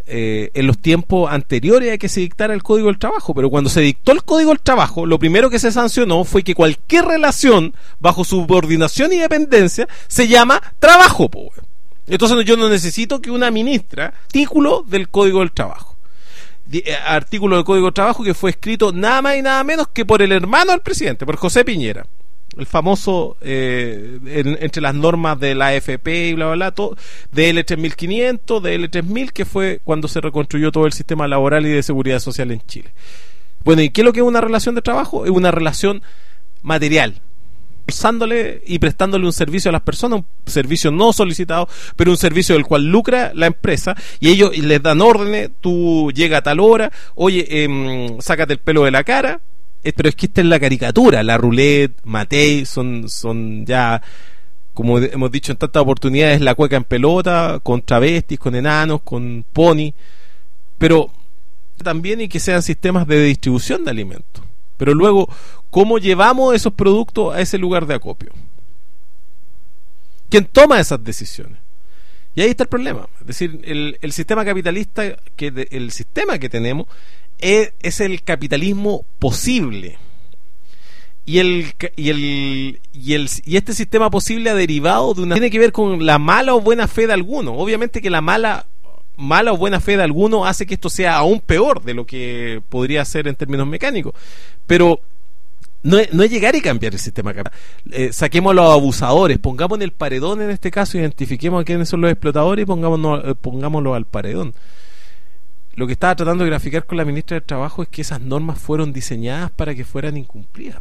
eh, en los tiempos anteriores a que se dictara el Código del Trabajo, pero cuando se dictó el Código del Trabajo, lo primero que se sancionó fue que cualquier relación bajo subordinación y dependencia se llama trabajo, po. Entonces yo no necesito que una ministra artículo del Código del Trabajo, artículo del Código del Trabajo que fue escrito nada más y nada menos que por el hermano del presidente, por José Piñera, el famoso eh, en, entre las normas de la A F P y bla bla bla, todo, D L tres mil quinientos, D L tres mil, que fue cuando se reconstruyó todo el sistema laboral y de seguridad social en Chile. Bueno, ¿y qué es lo que es una relación de trabajo? Es una relación material, usándole y prestándole un servicio a las personas, un servicio no solicitado, pero un servicio del cual lucra la empresa, y ellos les dan órdenes, tú llega a tal hora, oye, eh, sácate el pelo de la cara. Pero es que esta es la caricatura, la roulette, Matei, son, son ya, como hemos dicho en tantas oportunidades, la cueca en pelota, con travestis, con enanos, con pony, pero también y que sean sistemas de distribución de alimentos. Pero luego, ¿cómo llevamos esos productos a ese lugar de acopio? ¿Quién toma esas decisiones? Y ahí está el problema. Es decir, el, el sistema capitalista, que de, el sistema que tenemos, Es, es el capitalismo posible, y el y el y el y este sistema posible ha derivado de una, tiene que ver con la mala o buena fe de algunos. Obviamente que la mala mala o buena fe de algunos hace que esto sea aún peor de lo que podría ser en términos mecánicos, pero no es, no es llegar y cambiar el sistema capitalista. Eh, saquemos a los abusadores, pongamos en el paredón en este caso, identifiquemos a quiénes son los explotadores y pongámonos, eh, pongámoslo al paredón. Lo que estaba tratando de graficar con la ministra del Trabajo es que esas normas fueron diseñadas para que fueran incumplidas.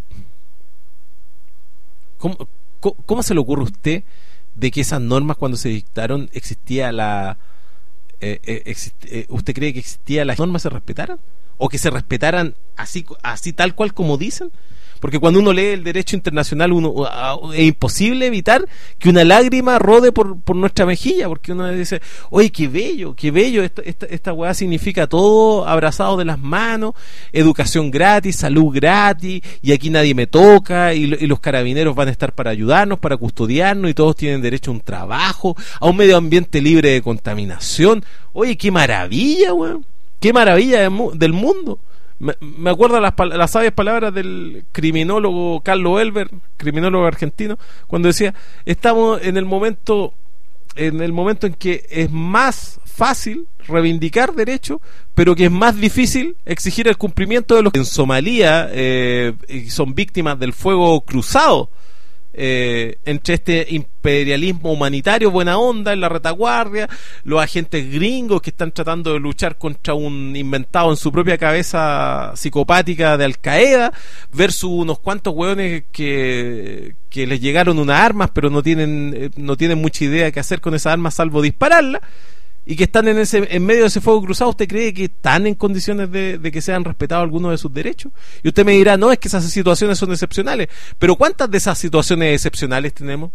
¿Cómo, cómo, cómo se le ocurre a usted de que esas normas, cuando se dictaron, existía la... Eh, eh, exist, eh, ¿Usted cree que existía las normas se respetaran? ¿O que se respetaran así, así tal cual como dicen? Porque cuando uno lee el derecho internacional, uno uh, es imposible evitar que una lágrima rode por, por nuestra mejilla, porque uno dice, oye, qué bello, qué bello, esta, esta, esta weá significa todo abrazado de las manos, educación gratis, salud gratis, y aquí nadie me toca, y, y los carabineros van a estar para ayudarnos, para custodiarnos, y todos tienen derecho a un trabajo, a un medio ambiente libre de contaminación. Oye, qué maravilla, weón, qué maravilla del mundo. Me acuerdo las, las sabias palabras del criminólogo Carlos Elber, criminólogo argentino, cuando decía, estamos en el momento en el momento en que es más fácil reivindicar derechos, pero que es más difícil exigir el cumplimiento de los que en Somalia eh, son víctimas del fuego cruzado eh, entre este imperialismo humanitario buena onda en la retaguardia, los agentes gringos que están tratando de luchar contra un inventado en su propia cabeza psicopática de Al Qaeda, versus unos cuantos hueones que, que les llegaron unas armas pero no tienen, no tienen mucha idea de qué hacer con esas armas salvo dispararlas, y que están en ese en medio de ese fuego cruzado. ¿Usted cree que están en condiciones de, de que sean respetados algunos de sus derechos? Y usted me dirá, no, es que esas situaciones son excepcionales. Pero ¿cuántas de esas situaciones excepcionales tenemos?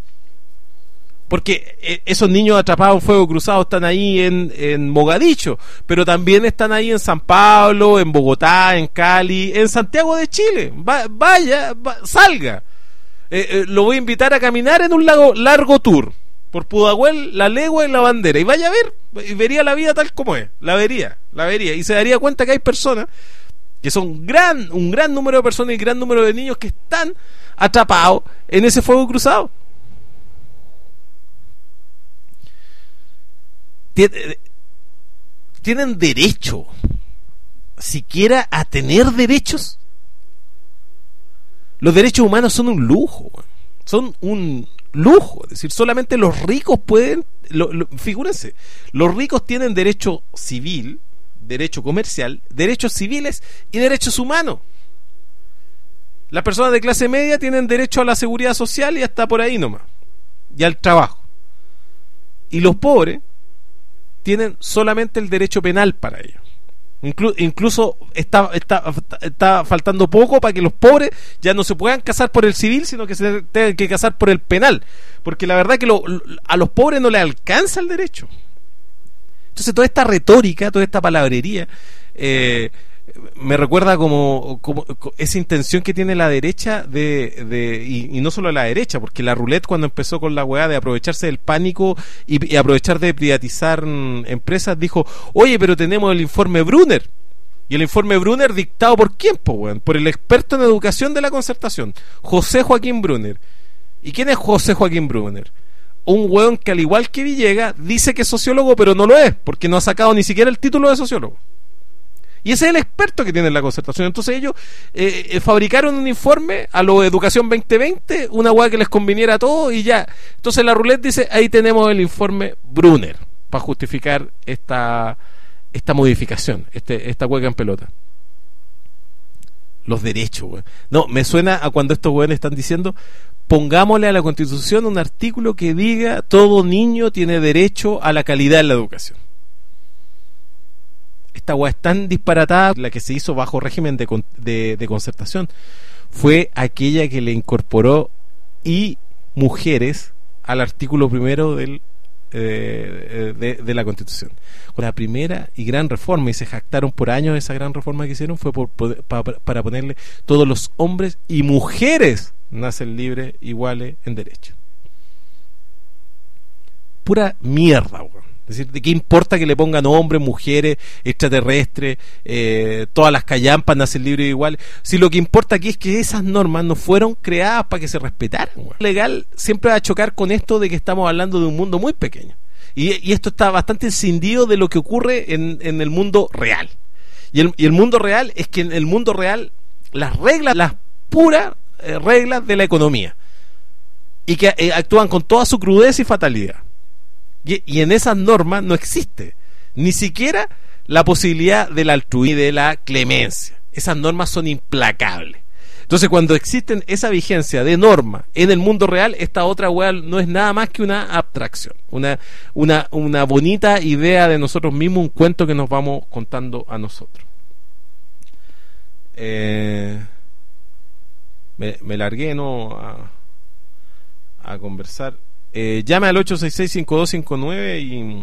Porque eh, esos niños atrapados en fuego cruzado están ahí en, en Mogadiscio, pero también están ahí en San Pablo, en Bogotá, en Cali, en Santiago de Chile. Va, vaya, va, salga. Eh, eh, lo voy a invitar a caminar en un lago, largo tour por Pudahuel, La Legua y La Bandera, y vaya a ver, y vería la vida tal como es, la vería, la vería, y se daría cuenta que hay personas que son gran, un gran número de personas y gran número de niños que están atrapados en ese fuego cruzado. ¿Tienen derecho siquiera a tener derechos? Los derechos humanos son un lujo, son un lujo, es decir, solamente los ricos pueden, lo, lo, figúrense, los ricos tienen derecho civil, derecho comercial, derechos civiles y derechos humanos. Las personas de clase media tienen derecho a la seguridad social y hasta por ahí nomás, y al trabajo. Y los pobres tienen solamente el derecho penal para ellos. Inclu- incluso está, está, está faltando poco para que los pobres ya no se puedan casar por el civil, sino que se tengan que casar por el penal, porque la verdad que lo, a los pobres no les alcanza el derecho. Entonces toda esta retórica, toda esta palabrería, eh, me recuerda como, como, como esa intención que tiene la derecha de, de y, y no solo la derecha, porque la roulette cuando empezó con la weá de aprovecharse del pánico y, y aprovechar de privatizar mm, empresas, dijo, oye, pero tenemos el informe Brunner. Y el informe Brunner dictado por quién, po, weón? Por el experto en educación de la Concertación, José Joaquín Brunner. ¿Y quién es José Joaquín Brunner? Un weón que al igual que Villegas dice que es sociólogo, pero no lo es, porque no ha sacado ni siquiera el título de sociólogo. Y ese es el experto que tiene la Concertación. Entonces ellos eh, eh, fabricaron un informe a lo Educación veinte veinte, una weá que les conviniera a todos y ya. Entonces la roulette dice, ahí tenemos el informe Brunner para justificar esta esta modificación, este esta hueca en pelota. Los derechos, weón. No, me suena a cuando estos weones están diciendo, pongámosle a la Constitución un artículo que diga todo niño tiene derecho a la calidad en la educación. Esta weá es tan disparatada. La que se hizo bajo régimen de, de, de concertación fue aquella que le incorporó y mujeres al artículo primero del eh, de, de la Constitución. La primera y gran reforma, y se jactaron por años de esa gran reforma que hicieron, fue por, por, para, para ponerle todos los hombres y mujeres nacen libres, iguales en derecho. Pura mierda, weón. Es decir, ¿de qué importa que le pongan hombres, mujeres, extraterrestres, eh, todas las callampas nacen libres e iguales? Si lo que importa aquí es que esas normas no fueron creadas para que se respetaran. Bueno. Legal siempre va a chocar con esto de que estamos hablando de un mundo muy pequeño. Y, y esto está bastante escindido de lo que ocurre en, en el mundo real. Y el, y el mundo real es que en el mundo real las reglas, las puras eh, reglas de la economía, y que eh, actúan con toda su crudeza y fatalidad. Y, y en esas normas no existe ni siquiera la posibilidad del altruismo y de la clemencia. Esas normas son implacables. Entonces, cuando existen esa vigencia de norma en el mundo real, esta otra weá no es nada más que una abstracción, una, una, una bonita idea de nosotros mismos, un cuento que nos vamos contando a nosotros. Eh, me, me largué, ¿no? a, a conversar. Eh, llame al ocho seis seis, cinco dos cinco nueve y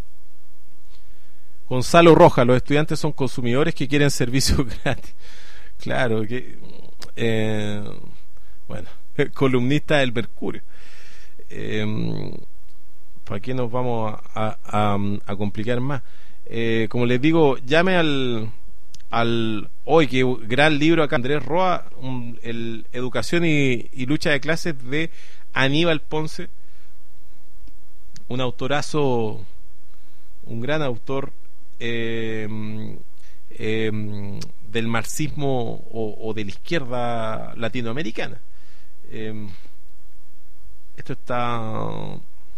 Gonzalo Rojas, los estudiantes son consumidores que quieren servicios gratis. Claro que eh, bueno, columnista del Mercurio. Eh, ¿Para qué nos vamos a, a, a complicar más? Eh, como les digo, llame al al hoy que gran libro acá, Andrés Roa, un, el Educación y, y lucha de clases de Aníbal Ponce, un autorazo, un gran autor eh, eh, del marxismo o, o de la izquierda latinoamericana. Eh, esto está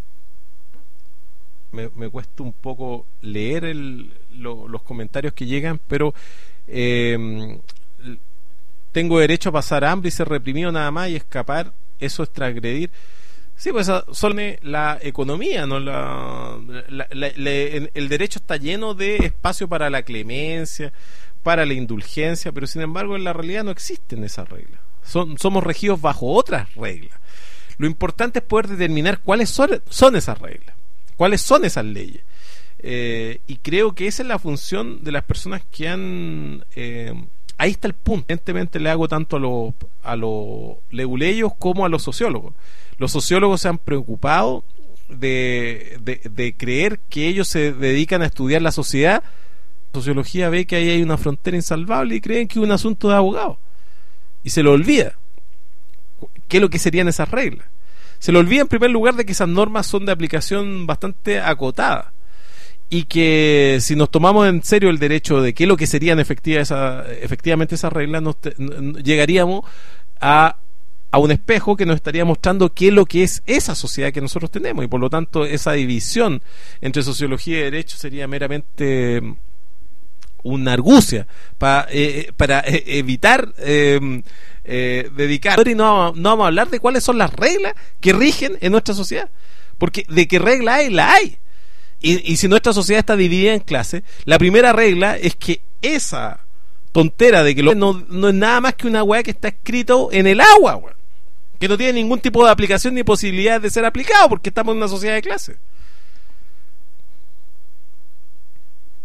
me, me cuesta un poco leer el, lo, los comentarios que llegan, pero eh, tengo derecho a pasar hambre y ser reprimido nada más y escapar, eso es transgredir. Sí, pues son la economía, no la, la, la, la el derecho está lleno de espacio para la clemencia, para la indulgencia, pero sin embargo en la realidad no existen esas reglas. Son, somos regidos bajo otras reglas. Lo importante es poder determinar cuáles son, son esas reglas, cuáles son esas leyes. Eh, y creo que esa es la función de las personas que han... Eh, ahí está el punto. Evidentemente le hago tanto a los a los leguleyos como a los sociólogos. Los sociólogos se han preocupado de, de, de creer que ellos se dedican a estudiar la sociedad. La sociología ve que ahí hay una frontera insalvable y creen que es un asunto de abogados. Y se lo olvida. ¿Qué es lo que serían esas reglas? Se lo olvida en primer lugar de que esas normas son de aplicación bastante acotada. Y que si nos tomamos en serio el derecho de qué es lo que serían efectiva esa, efectivamente esas reglas, nos te, n- llegaríamos a, a un espejo que nos estaría mostrando qué es lo que es esa sociedad que nosotros tenemos, y por lo tanto esa división entre sociología y derecho sería meramente una argucia pa, eh, para eh, evitar eh, eh, dedicar, y no, no vamos a hablar de cuáles son las reglas que rigen en nuestra sociedad, porque de qué regla hay, la hay. Y, y si nuestra sociedad está dividida en clases, la primera regla es que esa tontera de que lo, no, no es nada más que una weá que está escrito en el agua, weá, que no tiene ningún tipo de aplicación ni posibilidad de ser aplicado, porque estamos en una sociedad de clases.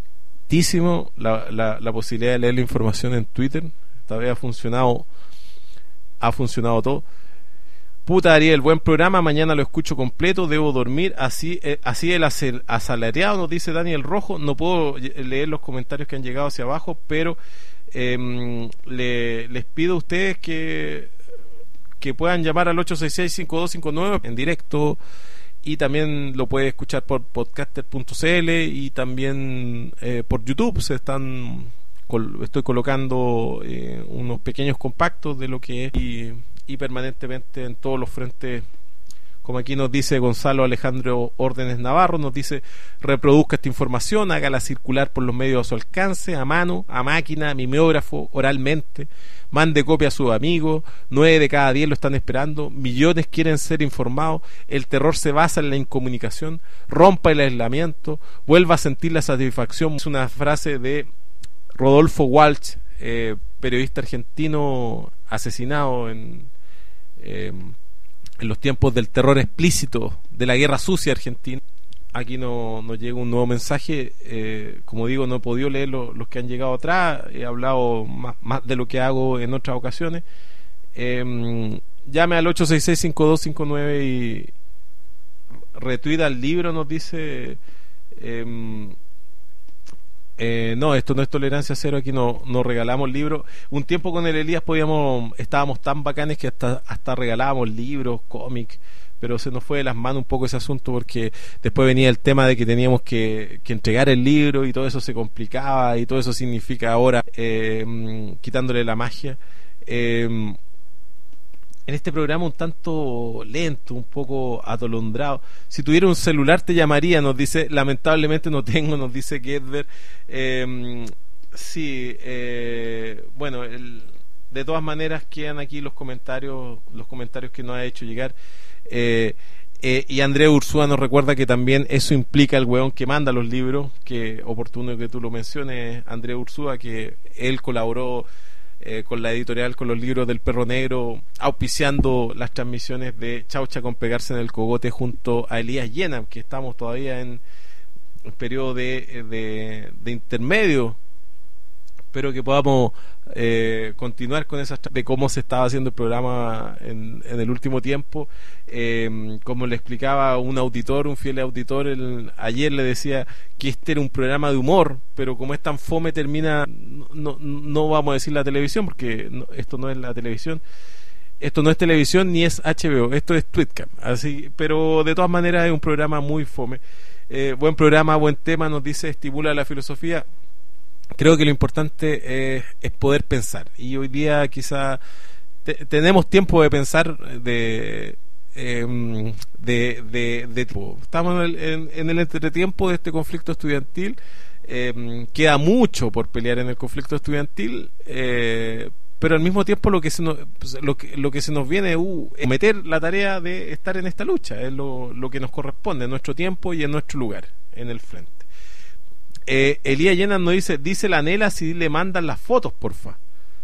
lentísimo la, la, la posibilidad de leer la información en Twitter. Esta vez ha funcionado, ha funcionado todo. Puta, Ariel, buen programa, mañana lo escucho completo, debo dormir, así eh, así el asalariado, nos dice Daniel Rojo. No puedo leer los comentarios que han llegado hacia abajo, pero eh, le, les pido a ustedes que, que puedan llamar al ocho seis seis, cinco dos cinco nueve en directo, y también lo puede escuchar por podcaster punto c l y también eh, por YouTube. Se están col- estoy colocando eh, unos pequeños compactos de lo que es y y permanentemente en todos los frentes, como aquí nos dice Gonzalo Alejandro Órdenes Navarro, nos dice: reproduzca esta información, hágala circular por los medios a su alcance, a mano, a máquina, a mimeógrafo, oralmente, mande copia a sus amigos, nueve de cada diez lo están esperando, millones quieren ser informados, el terror se basa en la incomunicación, rompa el aislamiento, vuelva a sentir la satisfacción. Es una frase de Rodolfo Walsh, eh, periodista argentino asesinado en Eh, en los tiempos del terror explícito de la guerra sucia argentina. Aquí no, nos llega un nuevo mensaje. Eh, como digo, no he podido leer lo, los que han llegado atrás. He hablado más, más de lo que hago en otras ocasiones. Eh, llame al ocho seis seis, cinco dos cinco nueve y retuita el libro, nos dice. Eh, Eh, no, esto no es tolerancia cero, aquí no, no regalamos libros. Un tiempo con el Elías podíamos, estábamos tan bacanes que hasta, hasta regalábamos libros, cómics, pero se nos fue de las manos un poco ese asunto, porque después venía el tema de que teníamos que, que entregar el libro y todo eso se complicaba, y todo eso significa ahora eh, quitándole la magia. Eh, en este programa un tanto lento, un poco atolondrado. Si tuviera un celular te llamaría, nos dice. Lamentablemente no tengo, nos dice Gedver. Eh, sí, eh, bueno, el, de todas maneras quedan aquí los comentarios, los comentarios que nos ha hecho llegar. Eh, eh, y Andrés Ursúa nos recuerda que también eso implica el weón que manda los libros, que oportuno que tú lo menciones, Andrés Ursúa, que él colaboró Eh, con la editorial, con los libros del Perro Negro, auspiciando las transmisiones de Chaucha con pegarse en el cogote junto a Elías Llena, que estamos todavía en un periodo de, de, de intermedio. Espero que podamos eh, continuar con esas de cómo se estaba haciendo el programa en, en el último tiempo. Eh, como le explicaba un auditor, un fiel auditor, el, ayer le decía que este era un programa de humor, pero como es tan fome termina, no, no vamos a decir la televisión, porque no, esto no es la televisión, esto no es televisión ni es H B O, esto es Twitcam, así, pero de todas maneras es un programa muy fome. Eh, buen programa, buen tema, nos dice, estimula la filosofía. Creo que lo importante es, es poder pensar, y hoy día quizá te, tenemos tiempo de pensar de eh, de, de, de tipo. Estamos en el, en, en el entretiempo de este conflicto estudiantil. Eh, queda mucho por pelear en el conflicto estudiantil, eh, pero al mismo tiempo lo que se nos, lo que, lo que se nos viene uh, es meter la tarea de estar en esta lucha, es lo, lo que nos corresponde en nuestro tiempo y en nuestro lugar en el frente. Eh, Elías Llenas nos dice, dice la Nela si le mandan las fotos, porfa.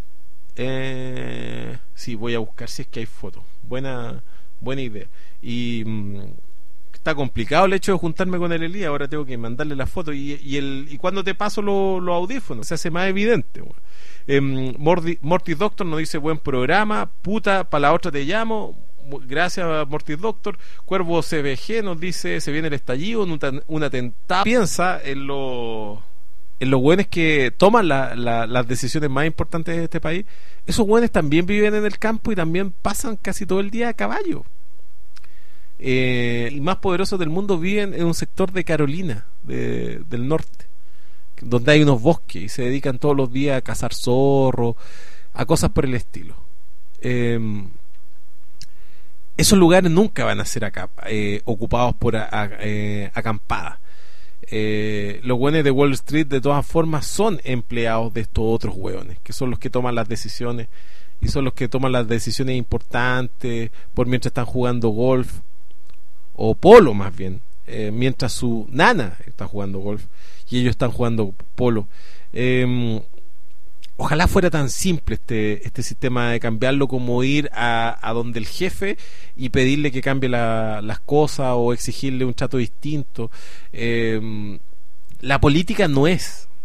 Eh, sí, voy a buscar si es que hay fotos. Buena, buena idea. Y mmm, está complicado el hecho de juntarme con el Elías. Ahora tengo que mandarle las fotos. Y, y, el, y cuando te paso los lo audífonos, se hace más evidente. Bueno. Eh, Morty, Morty Doctor nos dice, buen programa. Puta, para la otra te llamo. Gracias, Mortis Doctor. Cuervo C B G nos dice, se viene el estallido, un, un atentado. Piensa en los en los güeyes que toman la, la, las decisiones más importantes de este país. Esos güeyes también viven en el campo y también pasan casi todo el día a caballo. Eh, el más poderoso del mundo viven en un sector de Carolina, de, del norte, donde hay unos bosques y se dedican todos los días a cazar zorros, a cosas por el estilo. Eh, esos lugares nunca van a ser acá, eh, ocupados por a, a, eh, acampadas. Eh, los hueones de Wall Street de todas formas son empleados de estos otros hueones, que son los que toman las decisiones y son los que toman las decisiones importantes por mientras están jugando golf o polo, más bien, eh, mientras su nana está jugando golf y ellos están jugando polo. Eh, ojalá fuera tan simple este este sistema de cambiarlo como ir a, a donde el jefe y pedirle que cambie la, las cosas o exigirle un trato distinto. Eh, la política no es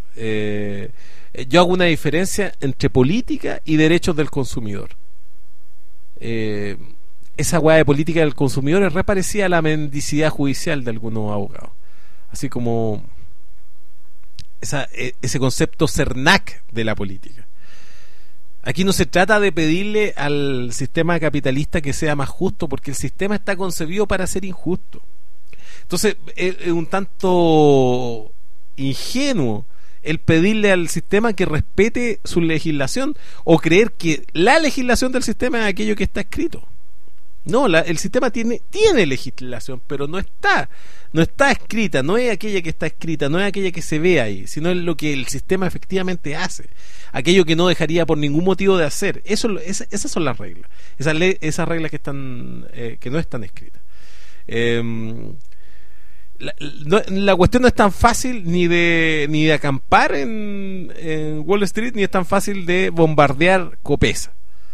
Eh, yo hago una diferencia entre política y derechos del consumidor. Eh, esa hueá de política del consumidor es re parecida a la mendicidad judicial de algunos abogados. Así como esa, ese concepto CERNAC de la política. Aquí no se trata de pedirle al sistema capitalista que sea más justo, porque el sistema está concebido para ser injusto. Entonces es, es un tanto ingenuo el pedirle al sistema que respete su legislación o creer que la legislación del sistema es aquello que está escrito. No, la, el sistema tiene tiene legislación, pero no está no está escrita, no es aquella que está escrita, no es aquella que se ve ahí, sino es lo que el sistema efectivamente hace, aquello que no dejaría por ningún motivo de hacer. Eso, esa, esas son las reglas, esas, le, esas reglas que están eh, que no están escritas. Eh, la, no, la cuestión no es tan fácil ni de ni de acampar en, en Wall Street, ni es tan fácil de bombardear Copesa.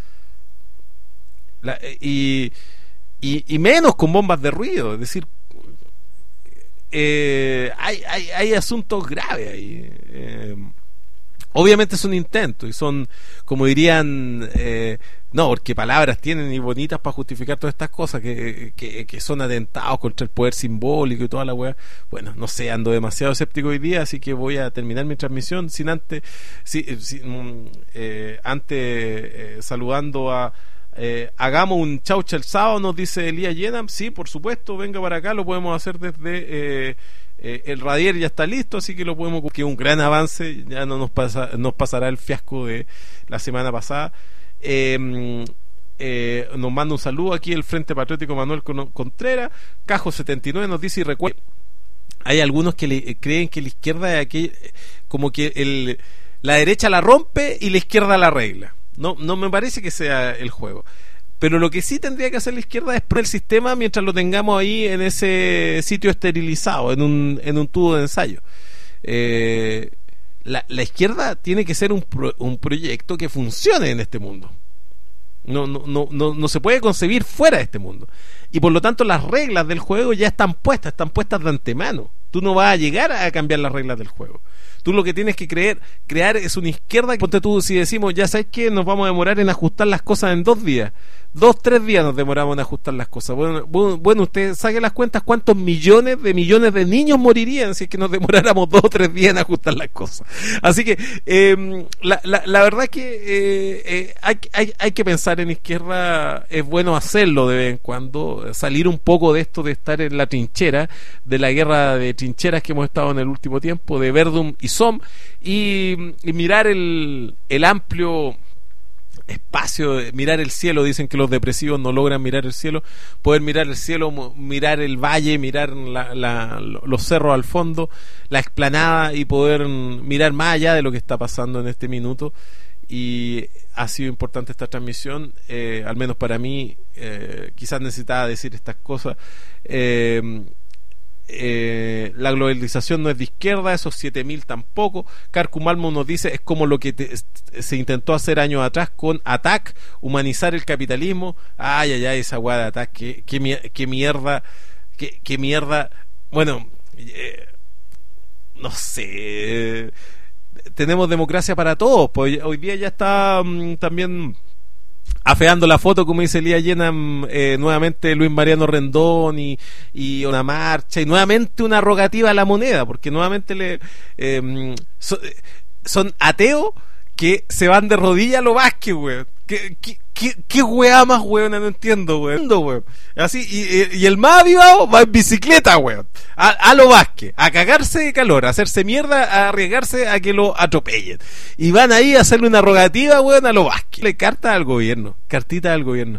La, y, y, y menos con bombas de ruido, es decir, eh, hay, hay, hay asuntos graves ahí. Eh, obviamente es un intento y son, como dirían, eh, no, porque palabras tienen y bonitas para justificar todas estas cosas que, que, que son atentados contra el poder simbólico y toda la weá. Bueno, no sé, ando demasiado escéptico hoy día, así que voy a terminar mi transmisión sin antes, si, si, eh, antes eh, saludando a Eh, hagamos un chaucha el sábado, nos dice Elías Yenam. Sí, por supuesto, venga para acá, lo podemos hacer desde eh, eh, el Radier, ya está listo, así que lo podemos, que es un gran avance, ya no nos pasa, nos pasará el fiasco de la semana pasada. eh, eh, nos manda un saludo aquí el Frente Patriótico Manuel Contreras. Cajo setenta y nueve nos dice, y recuerda, hay algunos que le, creen que la izquierda es aquel, como que el, la derecha la rompe y la izquierda la arregla. No, no me parece que sea el juego. Pero lo que sí tendría que hacer la izquierda es poner el sistema mientras lo tengamos ahí en ese sitio esterilizado, en un, en un tubo de ensayo. Eh, la, la izquierda tiene que ser un, pro, un proyecto que funcione en este mundo. No, no, no, no, no se puede concebir fuera de este mundo. Y por lo tanto las reglas del juego ya están puestas, están puestas de antemano. Tú no vas a llegar a cambiar las reglas del juego. Tú lo que tienes que creer, crear es una izquierda. Ponte tú, si decimos, ya sabes que nos vamos a demorar en ajustar las cosas en dos días, dos, tres días nos demoramos en ajustar las cosas. Bueno, bueno, usted saque las cuentas, cuántos millones de millones de niños morirían si es que nos demoráramos dos o tres días en ajustar las cosas. Así que eh, la, la, la verdad es que eh, eh, hay, hay, hay que pensar en izquierda. Es bueno hacerlo de vez en cuando, salir un poco de esto de estar en la trinchera, de la guerra de trincheras que hemos estado en el último tiempo, de Verdun y Somme, y, y mirar el, el amplio espacio, mirar el cielo. Dicen que los depresivos no logran mirar el cielo, poder mirar el cielo, mirar el valle, mirar la, la, los cerros al fondo, la explanada, y poder mirar más allá de lo que está pasando en este minuto. Y ha sido importante esta transmisión, eh, al menos para mí. Eh, quizás necesitaba decir estas cosas. eh, Eh, la globalización no es de izquierda, esos siete mil tampoco. Carcumalmo nos dice, es como lo que te, se intentó hacer años atrás con ATAC, humanizar el capitalismo. Ay, ay, ay, esa guada de ATAC, qué, qué, qué mierda, qué, qué mierda. Bueno, eh, no sé, eh, tenemos democracia para todos, pues hoy día ya está um, también afeando la foto, como dice Elías Yenam, eh, nuevamente Luis Mariano Rendón y, y una marcha, y nuevamente una rogativa a la moneda, porque nuevamente le eh, so, son ateos que se van de rodillas a lo Vázquez, weón. ¿Qué, qué, qué, qué weá más, weón? No entiendo, weón. weón. Así, y, y el más avivado va en bicicleta, weón. A, a lo Vázquez, a cagarse de calor, a hacerse mierda, a arriesgarse a que lo atropellen. Y van ahí a hacerle una rogativa, weón, a lo Vázquez. Le carta al gobierno, cartita al gobierno.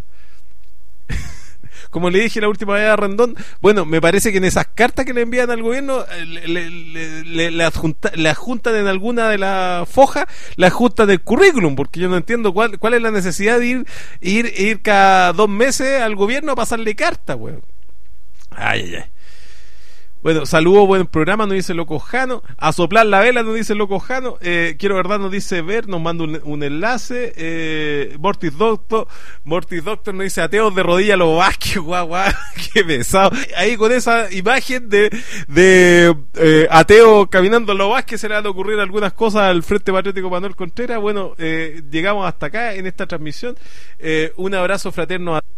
Como le dije la última vez a Rendón, bueno, me parece que en esas cartas que le envían al gobierno le, le, le, le, le, adjunta, le adjuntan en alguna de las fojas, le adjuntan el currículum, porque yo no entiendo cuál cuál es la necesidad de ir ir ir cada dos meses al gobierno a pasarle cartas, weón. Ay, ay, ay. Bueno, saludo, buen programa, nos dice Loco Jano. A soplar la vela, nos dice Loco Jano. Eh, quiero verdad, nos dice Ver, nos manda un, un enlace. Eh, Mortis Doctor, Mortis Doctor nos dice ateos de rodilla los Vázquez, guau, guau, qué pesado. Ahí con esa imagen de, de eh, ateo caminando en los Vázquez se le van a ocurrir algunas cosas al Frente Patriótico Manuel Contreras. Bueno, eh, llegamos hasta acá en esta transmisión. Eh, un abrazo fraterno a